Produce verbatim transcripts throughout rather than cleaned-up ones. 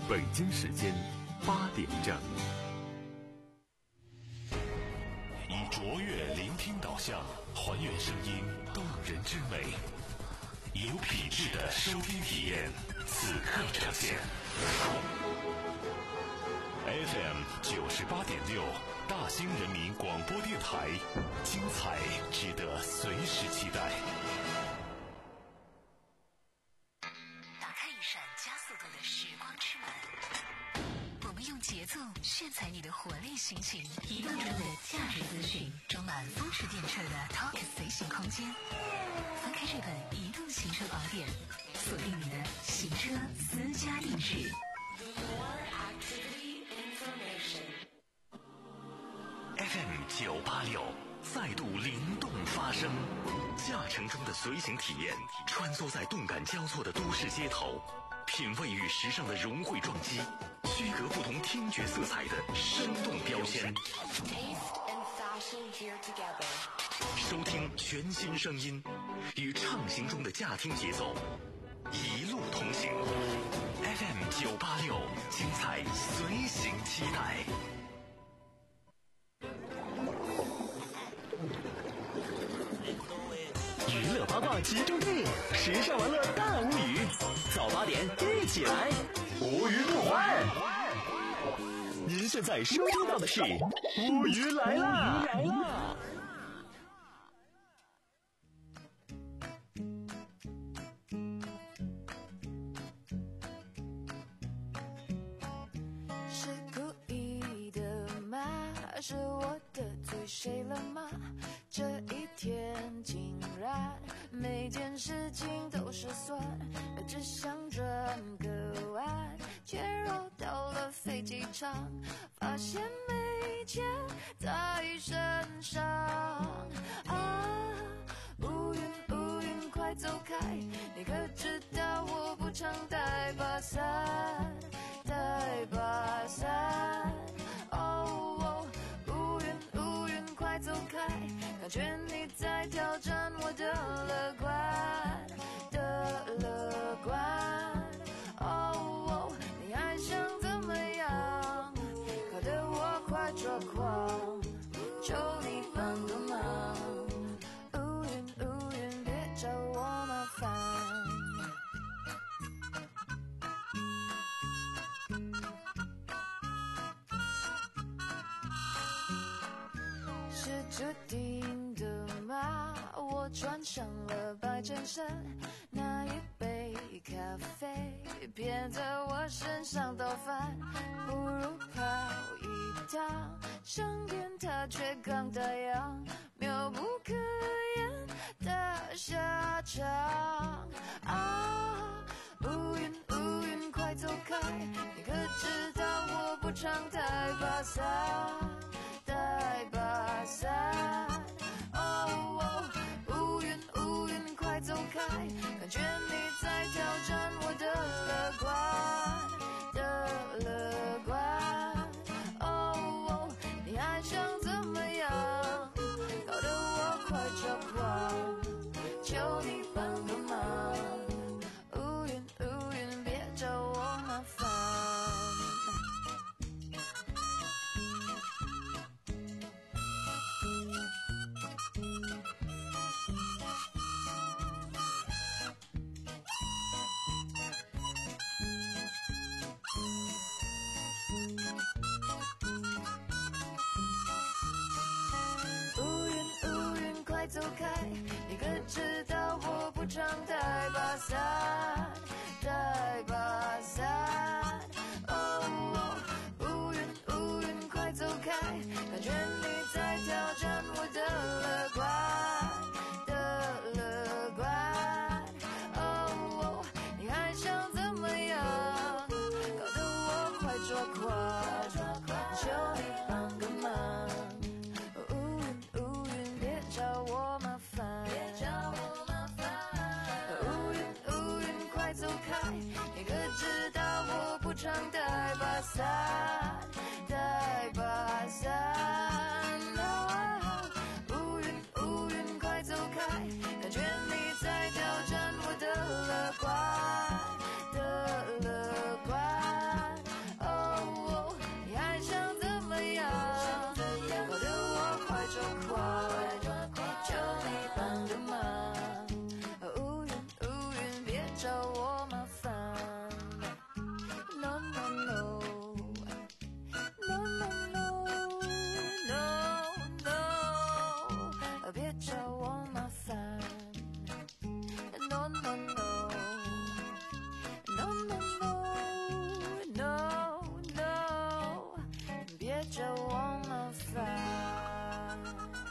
北京时间八点整。 以卓越聆听导向，还原声音动人之美，以有品质的收听体验，此刻呈现。F M 九十八点六，大兴人民广播电台，精彩值得随时期待。 打开一扇加速度的时光之门，我们用节奏炫彩你的活力心情，移动中的价值资讯，装满风驰电掣的 Talk 随行空间。翻开这本移动行车宝典，锁定你的行车私家定制。 F M 九八六再度灵动发声，驾乘中的随行体验，穿梭在动感交错的都市街头，品味与时尚的融汇撞击，区隔不同听觉色彩的生动标签。收听全新声音，与畅行中的驾听节奏一路同行。F M 九八六，精彩随行期待。 娱乐八卦集中地，时尚玩乐大无语。早八点一起来，无语不欢。您现在收听到的是无语来啦！来啦！ 是故意的吗？是我得罪谁了吗？这一天竟然每件事情都失算，只想转个弯，却绕到了飞机场，发现没钱在身上啊！乌云乌云快走开，你可知道我不常带把伞，带把伞哦，乌云乌云快走开，感觉你在挑战我的乐观的乐观哦，你还想怎么样？搞得我快抓狂，求你帮个忙，乌云乌云别找我麻烦。是注定的吗？我穿上了白衬衫，那一杯咖啡偏在我身上倒翻，不如跑一趟上天它却刚打烊，妙不可言的下场啊！乌云乌云快走开，你可知道我不常带把伞，带把伞哦，乌云乌云快走开，感觉你在挑战我的乐观的乐观哦，你还想怎么样？搞得我快抓狂，求你帮个忙，乌云乌云别找我麻烦。走开，你可知道我不常带把伞，带把伞哦，乌云乌云快走开，感觉你在挑战我的乐观的乐观哦，你还想怎么样？搞得我快抓狂，求你帮个忙，我麻烦，别找我麻烦。乌云乌云快走开，你可知道我不常带把伞，带把伞哦，乌云乌云快走开，感觉你在挑战我的乐观的乐观找我麻烦。No no no no no no no no， 别找我麻烦。No no no no no no no， 别找我麻烦。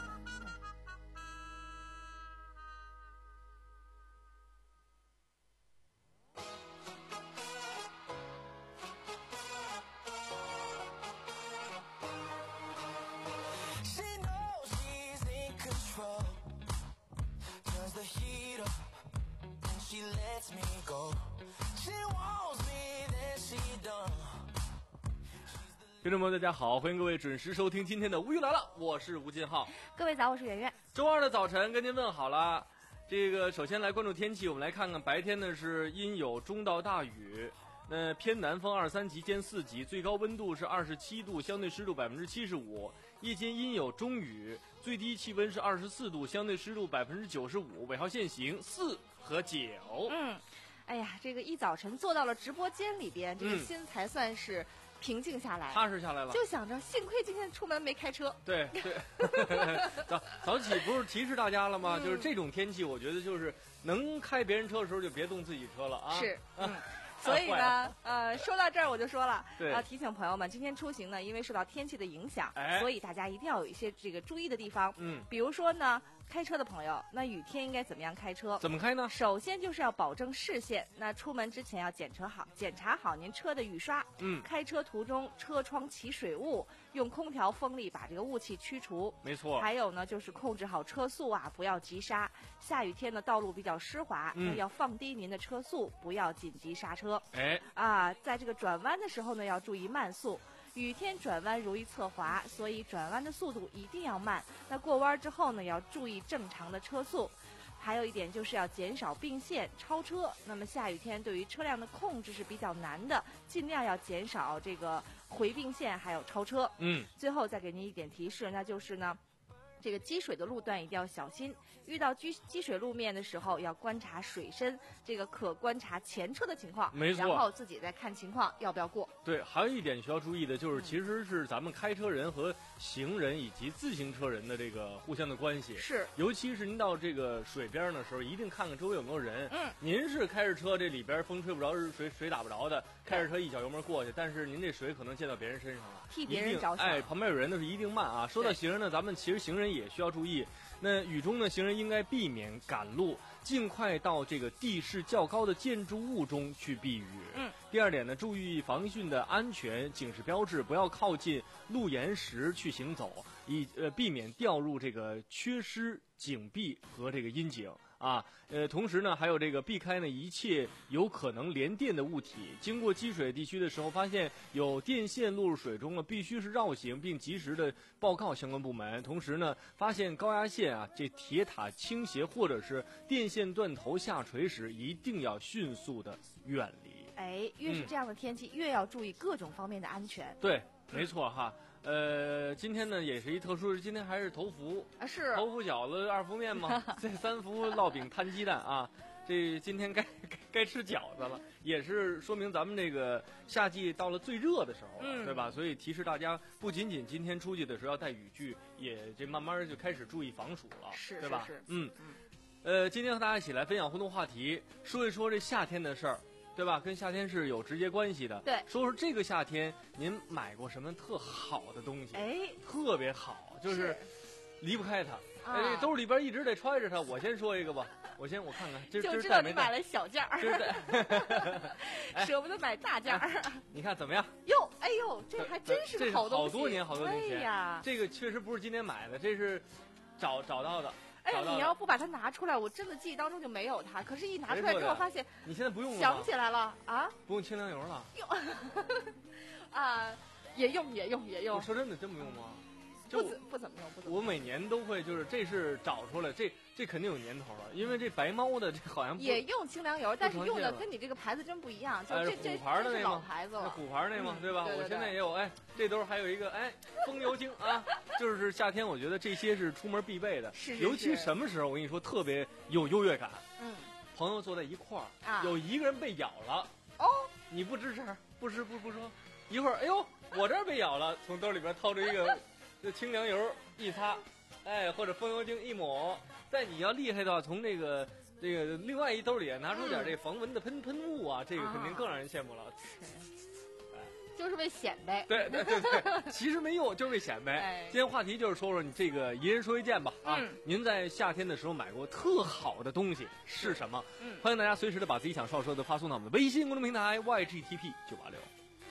She lets me go. She wants me, then she don't. 听众朋友，大家好，欢迎各位准时收听今天的《无语来了》，我是吴金浩。 各位早，我是圆圆。 周二的早晨跟您问好了。这个首先来关注天气，我们来看看白天呢是阴有中到大雨，那偏南风二三级兼四级，最高温度是二十七度，相对湿度百分之七十五。夜间阴有中雨，最低气温是二十四度，相对湿度百分之九十五。尾号限行四和九。 嗯，哎呀，这个一早晨坐到了直播间里边，这个心才算是平静下来， 踏实下来了。 就想着，幸亏今天出门没开车。 对对，早早起不是提示大家了吗？嗯、就是这种天气，我觉得就是能开别人车的时候就别动自己车了啊。 是，嗯。所以呢，呃，说到这儿我就说了， 对， 呃，提醒朋友们，今天出行呢，因为受到天气的影响， 哎、 所以大家一定要有一些这个注意的地方。 嗯， 比如说呢，开车的朋友，那雨天应该怎么样开车？ 怎么开呢？ 首先就是要保证视线，那出门之前要检查好，检查好您车的雨刷。 嗯， 开车途中车窗起水雾，用空调风力把这个雾气驱除。 没错。 还有呢，就是控制好车速啊，不要急刹。下雨天呢，道路比较湿滑， 嗯、 那要放低您的车速，不要紧急刹车。 哎。 啊，在这个转弯的时候呢，要注意慢速。雨天转弯容易侧滑，所以转弯的速度一定要慢。那过弯之后呢，要注意正常的车速。还有一点就是要减少并线、超车。那么下雨天对于车辆的控制是比较难的，尽量要减少这个回并线还有超车。 嗯。 最后再给您一点提示，那就是呢，这个积水的路段一定要小心，遇到积积水路面的时候要观察水深，这个可观察前车的情况， 没错， 然后自己再看情况要不要过。 对，还有一点需要注意的就是，其实是咱们开车人和行人以及自行车人的这个互相的关系。 是， 尤其是您到这个水边的时候，一定看看周围有没有人。 嗯， 您是开着车，这里边风吹不着，水水打不着的，开着车一脚油门过去，但是您这水可能溅到别人身上了， 替别人着想。 哎，旁边有人的是一定慢啊。说到行人呢，咱们其实行人也需要注意。那雨中呢，行人应该避免赶路，尽快到这个地势较高的建筑物中去避雨。 嗯。 第二点呢，注意防汛的安全警示标志，不要靠近路沿石去行走，以呃避免掉入这个缺失井壁和这个阴井。啊，呃，同时呢，还有这个避开呢一切有可能连电的物体。经过积水地区的时候，发现有电线落入水中了，必须是绕行，并及时的报告相关部门。同时呢，发现高压线啊，这铁塔倾斜或者是电线断头下垂时，一定要迅速的远离。 哎，越是这样的天气，嗯、越要注意各种方面的安全。 对，没错哈。呃，今天呢也是一特殊日，今天还是头伏啊，是头伏饺子二伏面嘛，这三伏烙饼摊鸡蛋啊，这今天该该该吃饺子了，也是说明咱们这个夏季到了最热的时候了， 嗯、 对吧？所以提示大家，不仅仅今天出去的时候要带雨具，也这慢慢就开始注意防暑了， 是对吧？ 是是嗯嗯，呃，今天和大家一起来分享互动话题，说一说这夏天的事儿。对吧？跟夏天是有直接关系的。 对， 说说这个夏天您买过什么特好的东西？ 哎， 特别好，就是离不开它。 啊、 哎，兜里边一直得揣着它。我先说一个吧，我先我看看，这就知道你买了小件儿， 哎、 舍不得买大件儿、 哎。你看怎么样？ 哟，哎呦，这还真是个好东西。 好多年，好多年前。 哎呀， 这个确实不是今天买的，这是找找到的。 哎呀，你要不把它拿出来，我真的记忆当中就没有它。可是，一拿出来之后发现， 你现在不用了， 想起来了啊， 不用清凉油了。 用啊，也用也用也用。 我说真的，真不用吗？ 不怎不怎么用，不怎么用。 我每年都会，就是这是找出来，这这肯定有年头了，因为这白猫的这好像也用清凉油，但是用的跟你这个牌子真不一样，就这这虎牌的那老牌子了， 虎牌那嘛， 嗯、 对吧？ 对对对我现在也有，哎，这兜还有一个，哎，风油精啊，就是夏天，我觉得这些是出门必备的， 是是是尤其什么时候我跟你说特别有优越感， 嗯， 朋友坐在一块儿， 啊有一个人被咬了， 哦， 你不吱声，不吃不不说，一会儿，哎呦，我这儿被咬了，从兜里边掏出一个这清凉油一擦，哎，或者风油精一抹。再你要厉害的话，从这个这个另外一兜里拿出点这防蚊的喷喷雾啊，这个肯定更让人羡慕了。 就是为显摆。 对对对对，其实没用，就是为显摆。 哎今天话题就是说说你这个一人说一件吧啊， 嗯您在夏天的时候买过特好的东西是什么？ 嗯欢迎大家随时的把自己想说说的发送到我们的微信公众平台 Y G T P 九八六。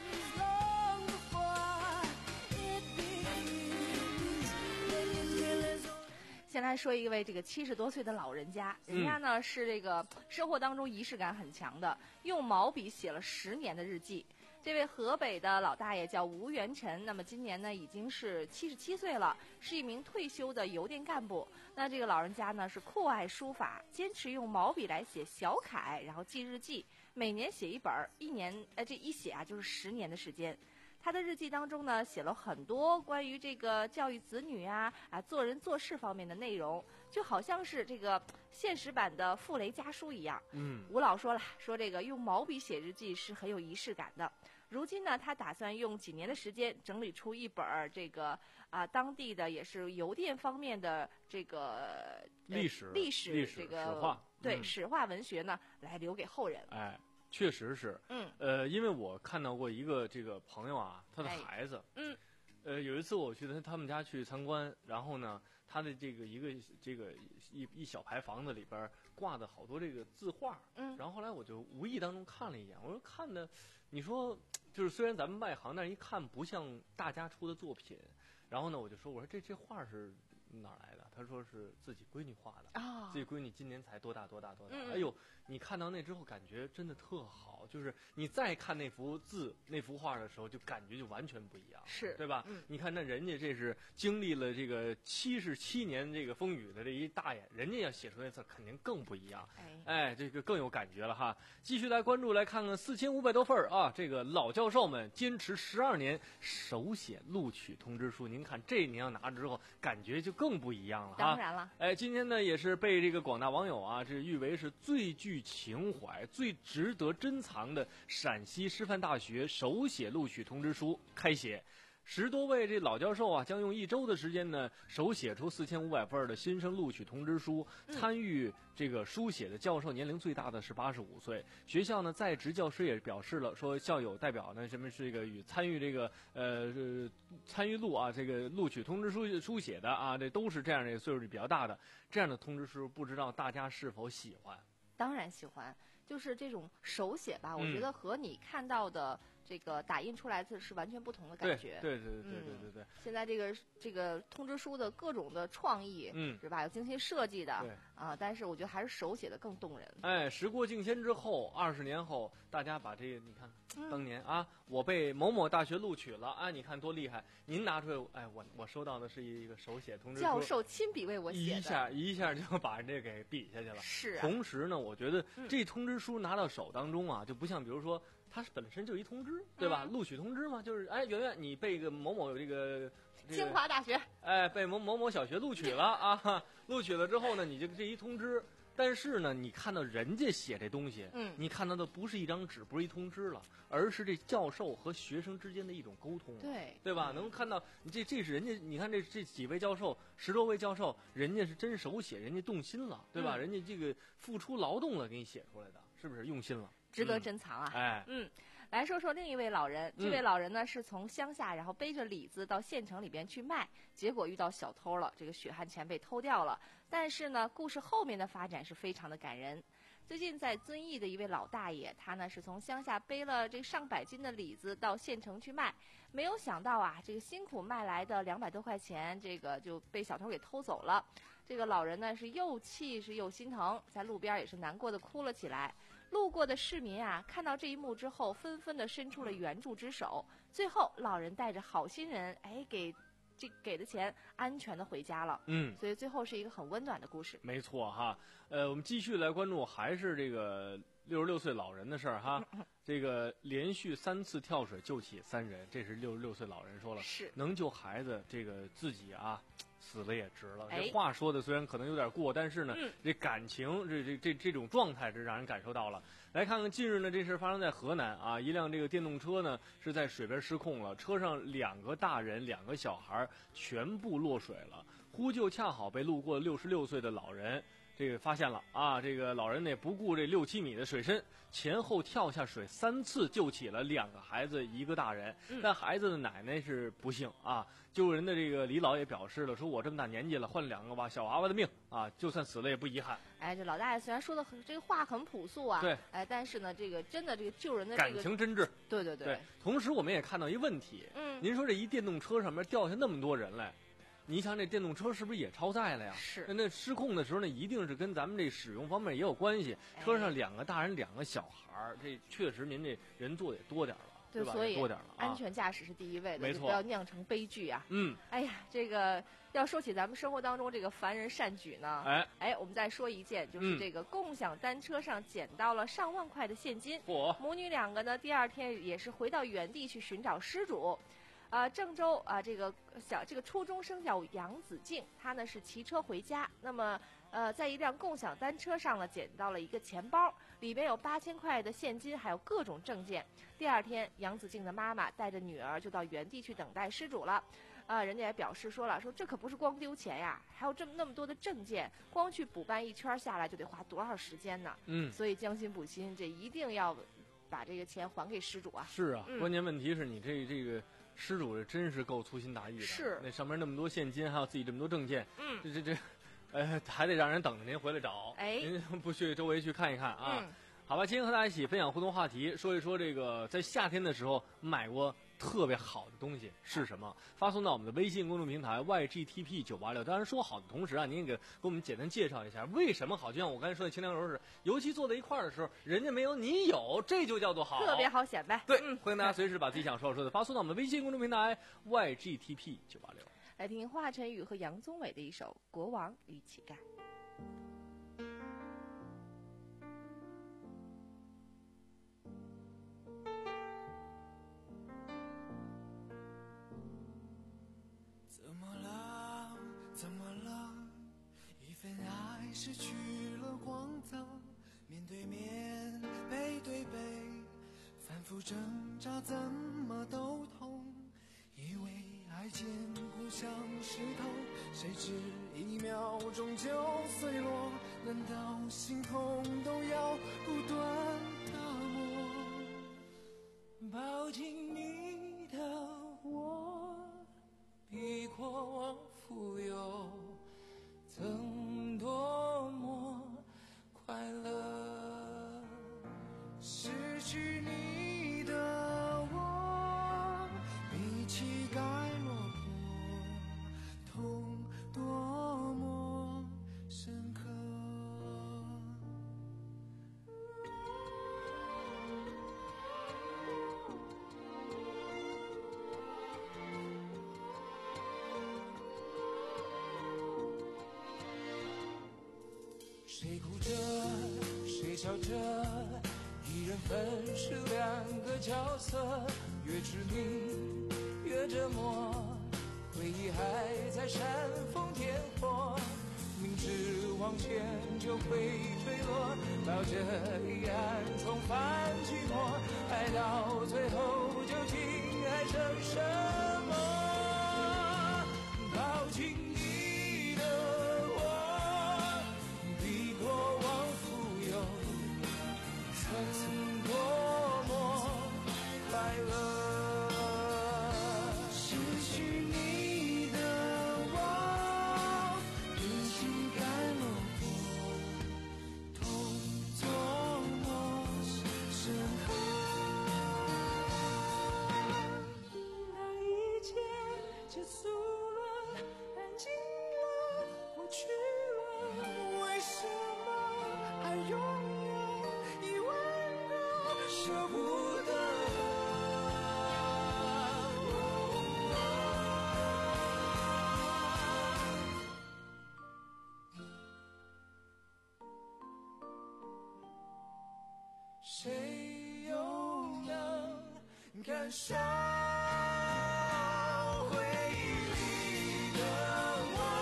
先来说一位这个七十多岁的老人家，人家呢、嗯、是这个生活当中仪式感很强的，用毛笔写了十年的日记。这位河北的老大爷叫吴元晨，那么今年呢已经是七十七岁了，是一名退休的邮电干部。那这个老人家呢是酷爱书法，坚持用毛笔来写小楷，然后记日记，每年写一本，一年呃这一写啊就是十年的时间。他的日记当中呢，写了很多关于这个教育子女啊、啊做人做事方面的内容，就好像是这个现实版的傅雷家书一样。 嗯， 吴老说了，说这个用毛笔写日记是很有仪式感的。如今呢，他打算用几年的时间整理出一本这个啊当地的也是邮电方面的这个历史历史历史这个史话对、 嗯、 史话文学呢，来留给后人。 哎。确实是， 嗯， 呃，因为我看到过一个这个朋友啊，他的孩子， 哎、嗯， 呃，有一次我去他他们家去参观，然后呢，他的这个一个这个一一小排房子里边挂的好多这个字画， 嗯， 然后后来我就无意当中看了一眼，我说看的，你说就是虽然咱们外行，但是一看不像大家出的作品，然后呢，我就说我说这这画是哪儿来的？他说是自己闺女画的， 哦、 自己闺女今年才多大多大多大， 嗯、 哎呦，你看到那之后感觉真的特好，就是你再看那幅字那幅画的时候，就感觉就完全不一样， 是对吧？ 嗯， 你看那人家这是经历了这个七十七年这个风雨的这一大爷，人家要写出那字肯定更不一样， 哎， 哎，这个更有感觉了哈。继续来关注来看看四千五百多份啊，这个老教授们坚持十二年手写录取通知书，您看这您要拿之后，感觉就更不一样了哈。 当然了， 哎，今天呢也是被这个广大网友啊，这誉为是最具情怀、最值得珍藏的陕西师范大学手写录取通知书开写。十多位这老教授啊，将用一周的时间呢，手写出四千五百份的新生录取通知书。参与这个书写的教授年龄最大的是八十五岁。学校呢，在职教师也表示了，说校友代表呢，什么是这个与参与这个呃参与录啊，这个录取通知书书写的啊，这都是这样的岁数比较大的这样的通知书，不知道大家是否喜欢？ 当然喜欢，就是这种手写吧， 嗯、 我觉得和你看到的这个打印出来的是完全不同的感觉。 对对对对对对对。 嗯、现在这个这个通知书的各种的创意， 嗯， 是吧？有精心设计的， 对啊，但是我觉得还是手写的更动人。 哎，时过境迁之后，二十年后，大家把这个你看， 嗯、 当年啊，我被某某大学录取了啊，你看多厉害！您拿出来，哎，我我收到的是一个手写通知书， 教授亲笔为我写的， 一下一下就把人这给比下去了。 是、啊。 同时呢，我觉得这通知书拿到手当中啊，就不像比如说。它是本身就一通知，对吧？ 嗯、 录取通知嘛，就是哎，圆圆，你被个某某这个、这个、 清华大学， 哎，被某某某小学录取了啊！录取了之后呢，你就这一通知，但是呢，你看到人家写这东西， 嗯， 你看到的不是一张纸，不是一通知了，而是这教授和学生之间的一种沟通， 对， 对吧？ 嗯、 能看到你这这是人家，你看这这几位教授，十多位教授，人家是真手写，人家动心了，对吧？ 嗯、 人家这个付出劳动了，给你写出来的，是不是用心了？ 值得珍藏啊！ 嗯、哎， 嗯。来说说另一位老人，这位老人呢、嗯、是从乡下，然后背着李子到县城里边去卖，结果遇到小偷了，这个血汗钱被偷掉了。但是呢，故事后面的发展是非常的感人。最近在遵义的一位老大爷，他呢是从乡下背了这上百斤的李子到县城去卖，没有想到啊，这个辛苦卖来的两百多块钱，这个就被小偷给偷走了。这个老人呢是又气是又心疼，在路边也是难过的哭了起来。路过的市民啊，看到这一幕之后，纷纷的伸出了援助之手。最后，老人带着好心人，哎，给这给的钱安全的回家了。 嗯， 所以最后是一个很温暖的故事。 没错哈，呃，我们继续来关注还是这个六十六岁老人的事儿哈。这个连续三次跳水救起三人，这是六十六岁老人说了， 是能救孩子，这个自己啊。 死了也值了。 哎这话说的虽然可能有点过，但是呢， 嗯、 这感情，这这这这种状态，是让人感受到了。来看看近日呢，这事发生在河南啊，一辆这个电动车呢是在水边失控了，车上两个大人、两个小孩全部落水了，呼救恰好被路过六十六岁的老人。这个发现了啊，这个老人呢不顾这六七米的水深，前后跳下水三次救起了两个孩子一个大人。 嗯、 但孩子的奶奶是不幸啊，救人的这个李老也表示了，说我这么大年纪了，换了两个娃小娃娃的命啊，就算死了也不遗憾。 哎，这老大爷虽然说的很这个话很朴素啊， 对， 哎，但是呢，这个真的这个救人的、这个、 感情真挚。 对对 对, 对。同时我们也看到一个问题， 嗯， 您说这一电动车上面掉下那么多人来。你想这电动车是不是也超载了呀？ 是。 那那失控的时候呢，一定是跟咱们这使用方面也有关系。 哎、 车上两个大人，两个小孩儿，这确实您这人坐的也多点了， 对吧？ 所以多点了、啊。 安全驾驶是第一位的， 没错， 不要酿成悲剧啊。 嗯。 哎呀，这个要说起咱们生活当中这个凡人善举呢， 哎哎，我们再说一件，就是这个共享单车上捡到了上万块的现金。 嚯、 嗯！母女两个呢，第二天也是回到原地去寻找失主。啊、呃，郑州啊、呃，这个小这个初中生叫杨子静，她呢是骑车回家，那么呃，在一辆共享单车上呢捡到了一个钱包，里面有八千块的现金，还有各种证件。第二天，杨子静的妈妈带着女儿就到原地去等待失主了。啊、呃，人家也表示说了，说这可不是光丢钱呀，还有这么那么多的证件，光去补办一圈下来就得花多少时间呢？ 嗯， 所以将心补心，这一定要把这个钱还给失主啊。 是啊， 嗯、 关键问题是你这这个。失主这真是够粗心大意的， 是那上面那么多现金，还有自己这么多证件， 嗯， 这这这，呃，还得让人等着您回来找， 哎， 您不去周围去看一看啊？ 嗯、 好吧，今天和大家一起分享互动话题，说一说这个在夏天的时候买过特别好的东西是什么？发送到我们的微信公众平台 Y G T P 九八六。当然说好的同时啊，您也给给我们简单介绍一下为什么好。就像我刚才说的清凉油是，尤其坐在一块儿的时候，人家没有你有，这就叫做好， 特别好显摆。 对， 嗯、 欢迎大家随时把自己想说的说的发送到我们的微信公众平台 Y G T P 九八六。 来听华晨宇和杨宗纬的一首《国王与乞丐》。 怎么了？怎么了？一份爱失去了光泽，面对面，背对背，反复挣扎，怎么都痛。以为爱坚固像石头，谁知一秒钟就碎落。难道心痛都要不断打磨？抱紧你的我，比过往富有，曾多么快乐。失去你的我，比乞丐落魄，痛多么深刻。谁哭着，谁笑着，一人分饰两个角色，越执迷越折磨，回忆还在煽风点火，明知往前就会坠落，抱着遗憾重返寂寞，爱到最后究竟爱成什么？抱紧你的我，比过往富有，曾多么快乐。失去你的我，比乞丐落魄，痛多么深刻。当一切结束了，安静了，过去了，为什么还拥有一万个舍不得？谁又能感受回忆里的我？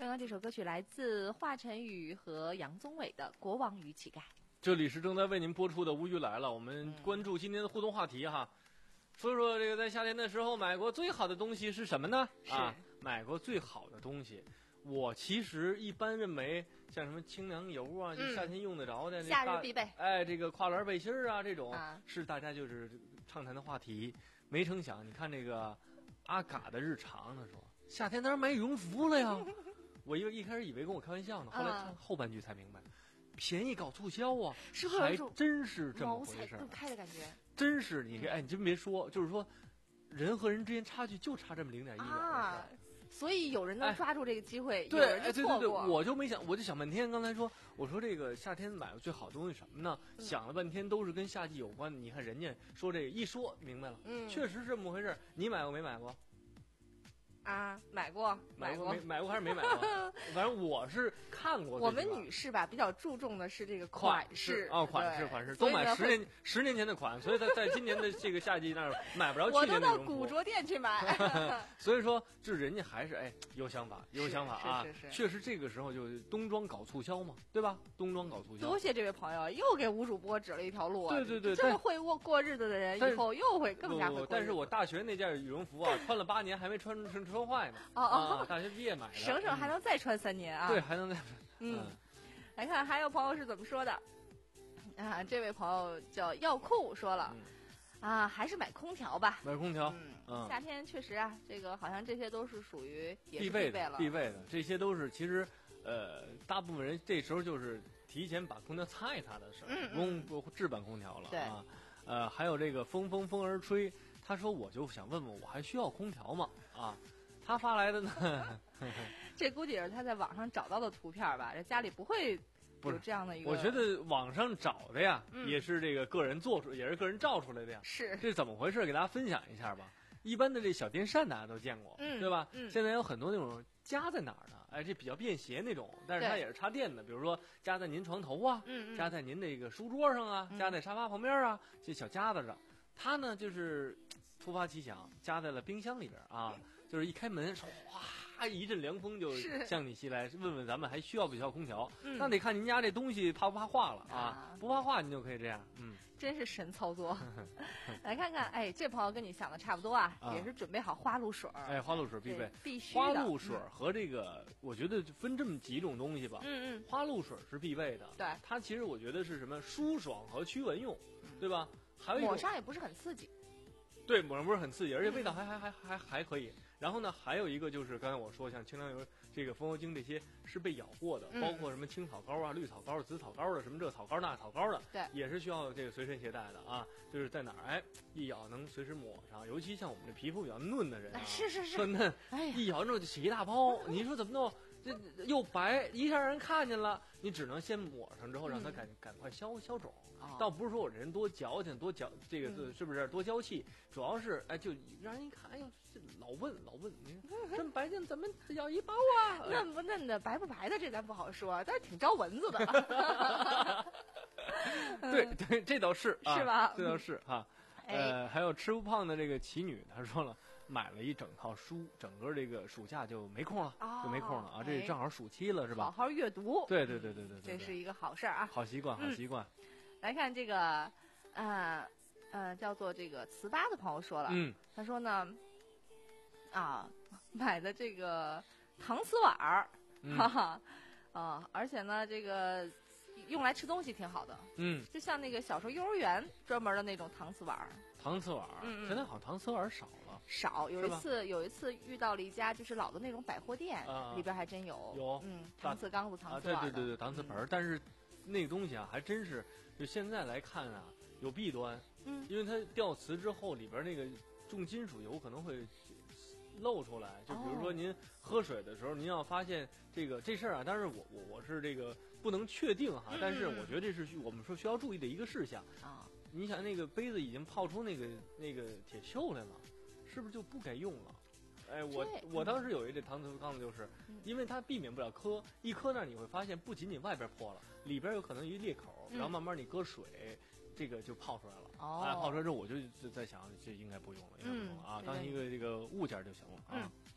刚刚这首歌曲来自华晨宇和杨宗纬的《国王与乞丐》。 这里是正在为您播出的《无语来了》，我们关注今天的互动话题哈，说说这个在夏天的时候买过最好的东西是什么呢？啊，买过最好的东西，我其实一般认为像什么清凉油啊，就夏天用得着的， 嗯、夏日必备。 哎，这个跨栏背心啊，这种、啊、是大家就是畅谈的话题。没成想，你看这个阿嘎的日常，他说夏天当然买羽绒服了呀。我一一开始以为跟我开玩笑呢，后来看后半句才明白。便宜搞促销啊， 是不是还真是这么回事？ 茅塞顿开的感觉， 真是你哎，你真别说，就是说，人和人之间差距就差这么零点一秒啊，所以有人能抓住这个机会， 哎、对， 有人就错过。 对对对，我就没想，我就想半天。刚才说，我说这个夏天买的最好的东西什么呢？嗯、想了半天都是跟夏季有关的。你看人家说这个一说明白了，嗯，确实是这么回事。你买过没买过？ 啊，买过， 买过， 没买过还是没买过？反正我是看过。 我们女士吧，比较注重的是这个款式啊，款式款式都买十年十年前的款，所以在在今年的这个夏季那儿买不着去年的我都到古着店去买。 所以说，就人家还是哎有想法，有想法啊， 是是是确实这个时候就冬装搞促销嘛，对吧？冬装搞促销。 多谢这位朋友，又给吴主播指了一条路啊！ 对对对， 这么会过过日子的人，以后又会更加会过日子。 但是我大学那件羽绒服啊，穿了八年还没穿穿穿坏呢。 哦。 啊，大学毕业买的， 省省还能再穿三年啊！ 对，还能再穿。 嗯，来看还有朋友是怎么说的啊？这位朋友叫耀酷说了、嗯、啊，还是买空调吧。 买空调， 嗯， 嗯夏天确实啊，这个好像这些都是属于必备的， 必备的，这些都是其实呃，大部分人这时候就是提前把空调擦一擦的事儿， 嗯不用不制版空调了对啊。呃，还有这个风风风儿吹，他说我就想问问，我还需要空调吗？啊。他发来的呢？ 这估计是他在网上找到的图片吧？这家里不会有这样的一个。 我觉得网上找的呀， 嗯、 也是这个个人做出，也是个人照出来的呀。 是， 这是怎么回事？给大家分享一下吧。一般的这小电扇大家都见过， 嗯、 对吧？ 嗯、 现在有很多那种夹在哪儿的，哎，这比较便携那种，但是它也是插电的。比如说夹在您床头啊， 嗯、 夹在您那个书桌上啊， 嗯、 夹在沙发旁边啊，这小夹子上。它呢就是突发奇想，夹在了冰箱里边啊。就是一开门，哗，一阵凉风就向你袭来。问问咱们还需要不需要空调？ 嗯、 那得看您家这东西怕不怕化了啊？ 啊不怕化，您就可以这样。嗯， 真是神操作。来看看，哎，这朋友跟你想的差不多啊， 啊也是准备好花露水。 哎，花露水必备， 必须花露水和这个，嗯、我觉得分这么几种东西吧。 嗯嗯。 花露水是必备的， 对， 它其实我觉得是什么舒爽和驱蚊用，对吧？还有一抹上也不是很刺激。 对，抹上不是很刺激，而且味道还、嗯、还还还还可以。然后呢，还有一个就是刚才我说，像清凉油、这个风油精这些是被咬过的， 嗯、 包括什么青草膏啊、绿草膏、紫草膏的，什么这草膏那草膏的， 对， 也是需要这个随身携带的啊。就是在哪儿，哎，一咬能随时抹上。尤其像我们这皮肤比较嫩的人啊， 是是是， 特嫩， 哎呀， 一咬之后就起一大包。你说怎么弄？这又白，一下让人看见了，你只能先抹上之后，让它赶、嗯、赶快消消肿。 哦、 倒不是说我人多矫情，多矫这个、 嗯、 是不是多娇气？主要是哎，就让人一看，哎呦，这老问老问，你看真白净，怎么咬一包啊？ 嫩不嫩的，白不白的，这咱不好说，但是挺招蚊子的。 对对，这倒是、啊、 是吧？ 这倒是哈。呃，还有吃不胖的这个奇女，她说了。买了一整套书，整个这个暑假就没空了， 哦、 就没空了啊！这正好暑期了，是吧？ 好好阅读， 对对对对对对， 这是一个好事儿啊， 好习惯，好习惯。 嗯、来看这个，呃呃，叫做这个糍粑的朋友说了， 嗯， 他说呢，啊，买的这个搪瓷碗儿， 嗯、 哈哈，啊，而且呢，这个用来吃东西挺好的， 嗯， 就像那个小时候幼儿园专门的那种搪瓷碗儿。 搪瓷碗， 嗯嗯现在好像搪瓷碗少了。 少有一次，有一次遇到了一家就是老的那种百货店， 啊、 里边还真有有， 嗯，搪瓷缸子、搪瓷碗、 啊、对对对对，搪瓷盆、嗯。但是那个东西啊，还真是就现在来看啊，有弊端， 嗯， 因为它掉瓷之后，里边那个重金属油可能会露出来。就比如说您喝水的时候，您要发现这个这事儿啊，当然我我我是这个不能确定哈， 嗯、 但是我觉得这是我们说需要注意的一个事项啊。 你想那个杯子已经泡出那个那个铁锈来了，是不是就不该用了？哎，我我当时有一这搪瓷缸子，就是因为它避免不了磕，一磕那你会发现不仅仅外边破了，里边有可能一裂口，然后慢慢你搁水，这个就泡出来了。 哦， 哎，泡出来之后我就在想，这应该不用了，应该不用了啊， 嗯、 当一个这个物件就行了啊。 嗯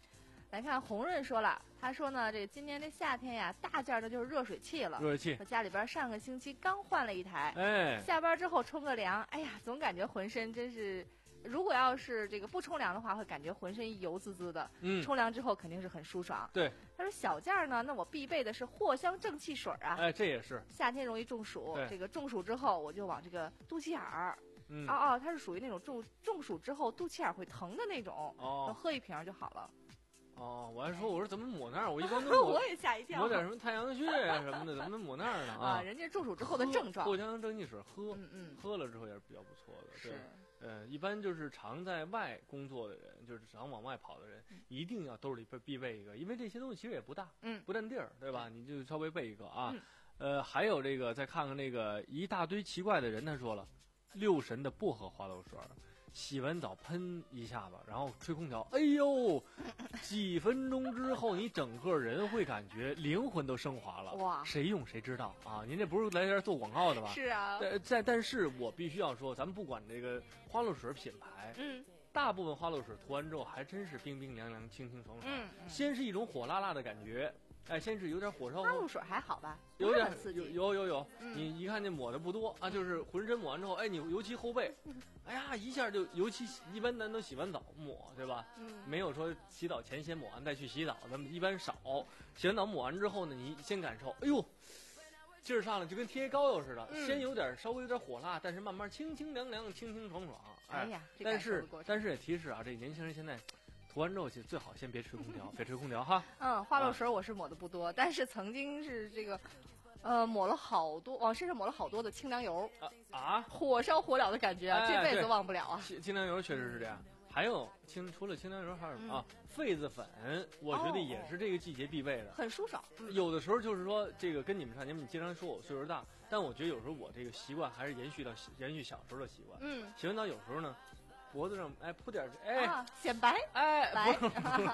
来看红润说了，他说呢，这今年这夏天呀，大件的就是热水器了。 热水器， 我家里边上个星期刚换了一台， 哎， 下班之后冲个凉，哎呀，总感觉浑身真是，如果要是这个不冲凉的话，会感觉浑身油滋滋的。 嗯， 冲凉之后肯定是很舒爽。 对， 他说小件呢，那我必备的是藿香正气水啊。 哎，这也是夏天容易中暑，这个中暑之后我就往这个肚脐眼儿。 嗯， 哦哦，它是属于那种中中暑之后肚脐眼会疼的那种， 哦， 喝一瓶就好了。 哦，我还说我说怎么抹那儿，我一般都抹我也吓一跳， 抹点什么太阳穴啊什么的，怎么能抹那儿呢啊？人家中暑之后的症状， 藿香正气水喝， 嗯嗯， 喝了之后也是比较不错的。 是， 呃，一般就是常在外工作的人，就是常往外跑的人， 嗯、 一定要兜里必必备一个，因为这些东西其实也不大， 嗯， 不占地儿，对吧？你就稍微备一个啊。 嗯、 呃，还有这个，再看看那个一大堆奇怪的人，他说了，六神的薄荷花露水。洗完澡喷一下子，然后吹空调，哎呦，几分钟之后，你整个人会感觉灵魂都升华了。 哇！ 谁用谁知道啊？您这不是来这儿做广告的吧？ 是啊。 在在，但是我必须要说，咱们不管这个花露水品牌， 嗯， 大部分花露水涂完之后还真是冰冰凉凉、清清爽爽。 嗯嗯。 先是一种火辣辣的感觉。哎，先是有点火烧。 花露水还好吧？ 有点刺激。 有有有有， 嗯、 你一看这抹的不多啊，就是浑身抹完之后，哎，你尤其后背，哎呀，一下就，尤其一般咱都洗完澡抹，对吧？ 嗯。 没有说洗澡前先抹完再去洗澡，咱们一般少。洗完澡抹完之后呢，你先感受，哎呦，劲儿上了，就跟贴膏药似的， 嗯、 先有点稍微有点火辣，但是慢慢清清凉凉、清清爽爽。哎, 哎呀， 但是但是也提示啊，这年轻人现在。涂完之后，最好先别吹空调，别吹空调哈。 嗯，花露水我是抹的不多，啊、但是曾经是这个，呃，抹了好多，往身上抹了好多的清凉油啊啊， 火烧火燎的感觉啊， 哎、 这辈子忘不了啊。 清清凉油确实是这样，还有清除了清凉油还有什么、嗯、啊？痱子粉，我觉得也是这个季节必备的， 哦、很舒爽、 嗯。有的时候就是说，这个跟你们差，你们经常说我岁数大，但我觉得有时候我这个习惯还是延续到延续小时候的习惯。 嗯， 洗完澡有时候呢。脖子上哎铺点哎、 啊、显白哎白不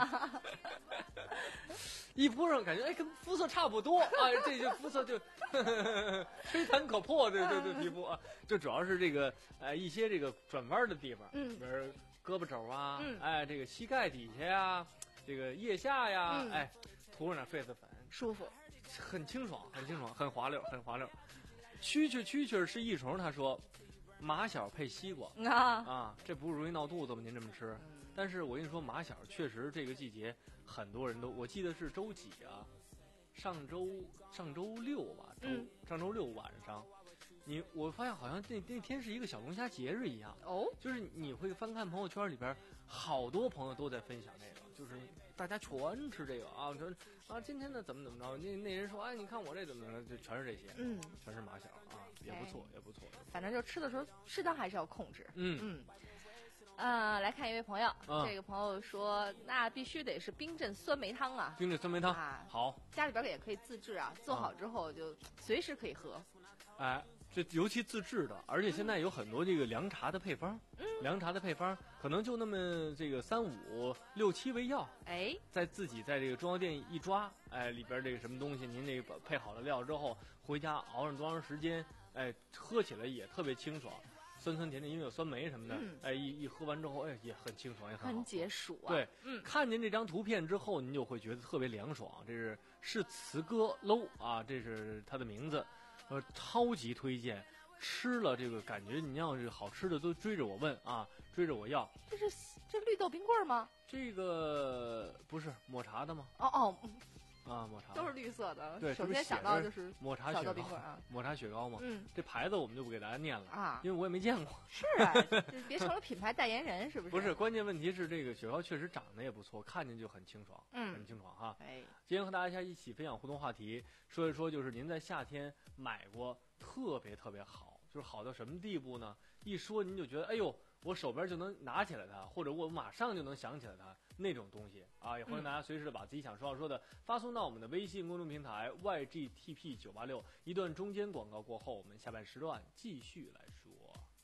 一铺上感觉哎跟肤色差不多啊，这就肤色就吹弹可破，对对对，皮肤啊，就主要是这个哎一些这个转弯的地方， 嗯， 比如胳膊肘啊， 嗯， 哎这个膝盖底下呀，这个腋下呀， 嗯、 哎涂上点痱子粉， 舒服， 很清爽，很清爽，很滑溜，很滑溜。蛐蛐蛐蛐是一虫，他说。马小配西瓜啊啊，这不是容易闹肚子吗？您这么吃， 嗯、 但是我跟你说，马小确实这个季节很多人都，我记得是周几啊？上周上周六吧，周、 嗯、 上周六晚上，你我发现好像那那天是一个小龙虾节日一样哦， 就是你会翻看朋友圈里边，好多朋友都在分享那个，就是大家全吃这个啊，说啊今天呢怎么怎么着，那那人说哎你看我这怎么怎么着，就全是这些， 嗯， 全是马小啊，也不错、哎、也不错， 反正就吃的时候适当还是要控制， 嗯嗯。呃，来看一位朋友， 嗯、 这个朋友说，那必须得是冰镇酸梅汤啊， 冰镇酸梅汤啊， 好， 家里边也可以自制啊，做好之后就随时可以喝。 哎，这尤其自制的，而且现在有很多这个凉茶的配方， 嗯， 凉茶的配方可能就那么这个三五六七味药， 哎， 在自己在这个中药店一抓，哎，里边这个什么东西，您这个配好了料之后，回家熬上多长时间，哎，喝起来也特别清爽。酸酸甜甜，因为有酸梅什么的， 嗯、 哎，一一喝完之后，哎，也很清爽，也很好， 很解暑啊。 对， 嗯， 看见这张图片之后，您就会觉得特别凉爽。这是是词歌喽啊，这是它的名字，呃，超级推荐。吃了这个感觉，你要是好吃的都追着我问啊，追着我要。 这是这绿豆冰棍吗？ 这个不是抹茶的吗？ 哦哦。 啊，抹茶都是绿色的。 对， 首先想到就是抹茶雪糕啊， 抹茶雪糕嘛。 嗯， 这牌子我们就不给大家念了啊， 因为我也没见过。 是啊，别成了品牌代言人，是不是？ 不是，关键问题是这个雪糕确实长得也不错，看见就很清爽， 嗯， 很清爽哈。 哎， 今天和大家一起分享互动话题，说一说就是您在夏天买过特别特别好，就是好到什么地步呢？一说您就觉得，哎呦。我手边就能拿起来它，或者我马上就能想起来它那种东西啊！也欢迎大家随时的把自己想说要说的、嗯、发送到我们的微信公众平台 Y G T P 九八六。一段中间广告过后，我们下半时段继续来说。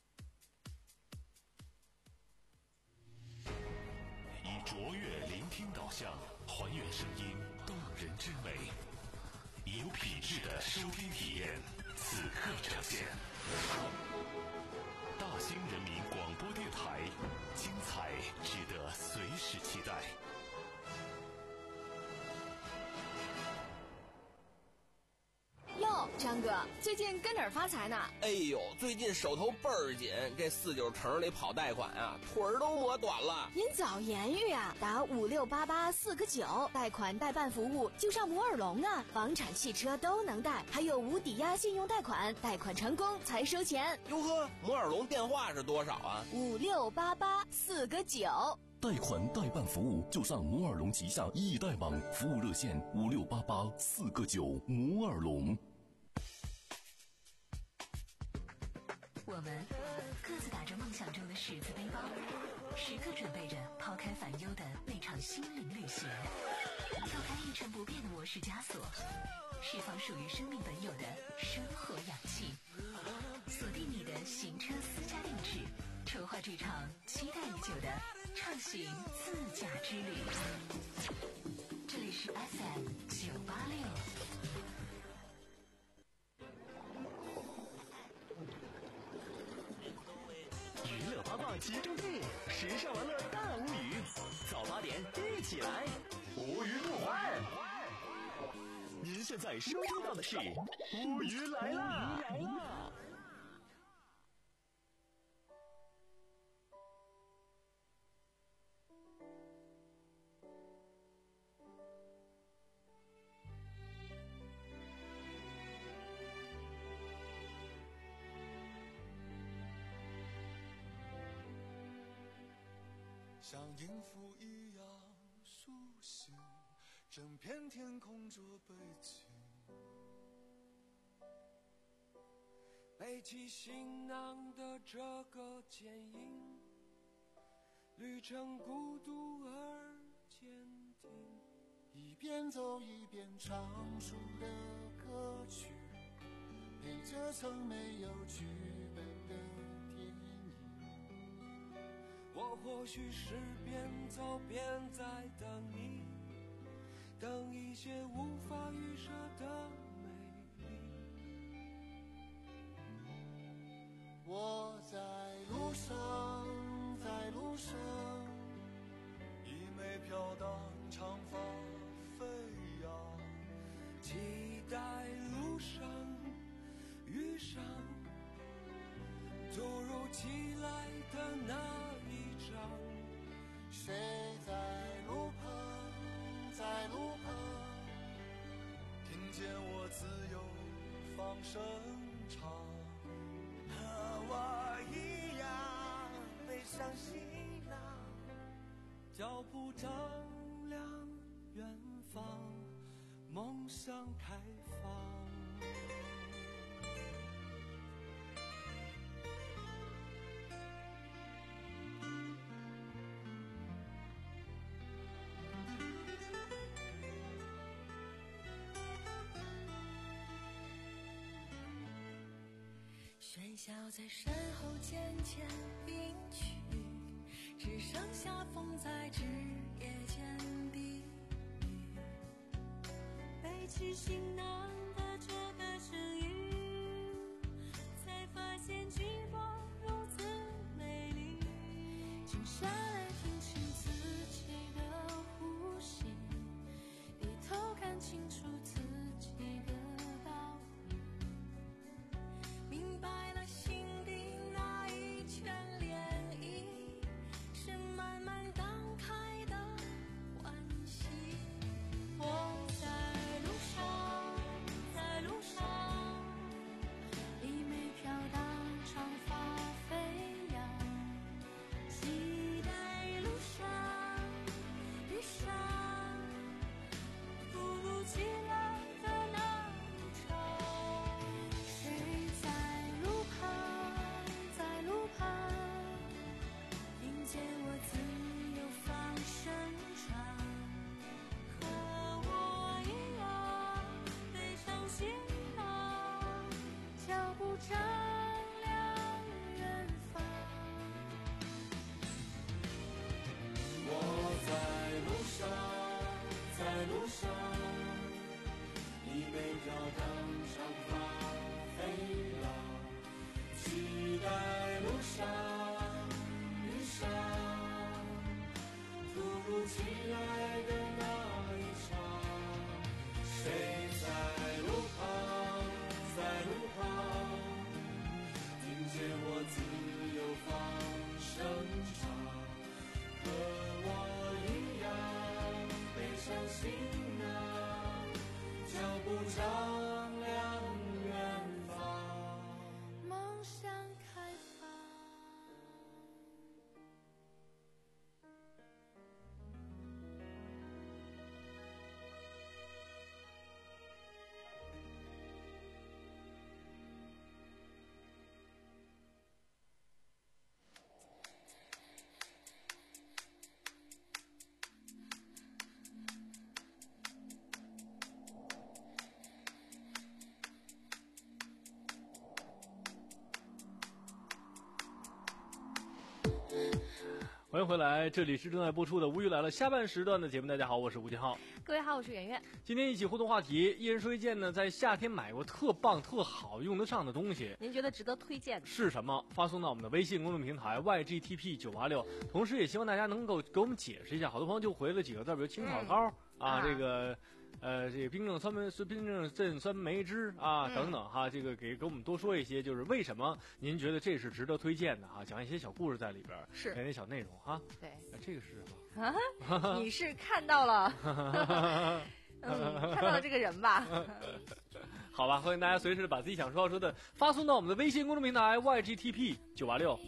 以卓越聆听导向，还原声音动人之美，有品质的收听体验，此刻呈现。大兴人民广播电台，精彩值得随时期待。 张哥，最近跟哪儿发财呢？ 哎呦，最近手头倍儿紧，这四九城里跑贷款啊，腿儿都磨短了。 您早言语啊，打五六八八四个九，贷款代办服务就上摩尔龙啊，房产、汽车都能贷，还有无抵押信用贷款，贷款成功才收钱。 哟呵，摩尔龙电话是多少啊？ 五六八八四个九。 贷款代办服务就上摩尔龙旗下易贷网，服务热线五六八八四个九。摩尔龙。 我们各自打着梦想中的十字背包，时刻准备着抛开烦忧的那场心灵旅行，跳开一成不变的模式枷锁，释放属于生命本有的生活氧气，锁定你的行车私家定制，筹划这场期待已久的畅行自驾之旅。这里是 F M 九八六。 娱乐八卦集中地，时尚玩乐大无语，早八点一起来，无语不欢。您现在收听到的是无语来啦！ 像音符一样苏醒，整片天空做背景，背起行囊的这个剪影，旅程孤独而坚定， 一边走一边唱出的歌曲，陪着曾没有剧本的电影。 我或许是边走边在等你，等一些无法预设的美丽。 我在路上，在路上， 一枚飘荡长发飞扬，期待路上遇上突如其来的那一场。 谁在路旁，在路旁， 听见我自由放声唱， 和我一样背上行囊， 脚步丈量远方，梦想开放。 喧嚣在身后渐渐隐去，只剩下风在枝叶间低语，背起行囊的这个声音，才发现寂寞如此美丽。静下来听清自己的呼吸，低头看清楚自己的道理，明白心啊，脚步丈量远方， 梦想开放。 欢迎回来，这里是正在播出的《无语来了》下半时段的节目。大家好，我是吴金浩。 各位好，我是圆圆。 今天一起互动话题，一人说一件呢，在夏天买过特棒、特好用得上的东西， 您觉得值得推荐的是什么？发送到我们的微信公众平台 Y G T P 九八六。同时，也希望大家能够给我们解释一下。好多朋友就回了几个字，比如青草膏、嗯、啊，啊，这个。呃，这个冰镇酸梅、冰镇镇酸梅汁啊，等等哈，这个给给我们多说一些，就是为什么您觉得这是值得推荐的哈？讲一些小故事在里边， 是讲一些小内容哈。 对， 那这个是什么？啊，你是看到了，嗯，看到了这个人吧？ 好吧，欢迎大家随时把自己想说要说的发送到我们的微信公众平台 Y G T P 九八六。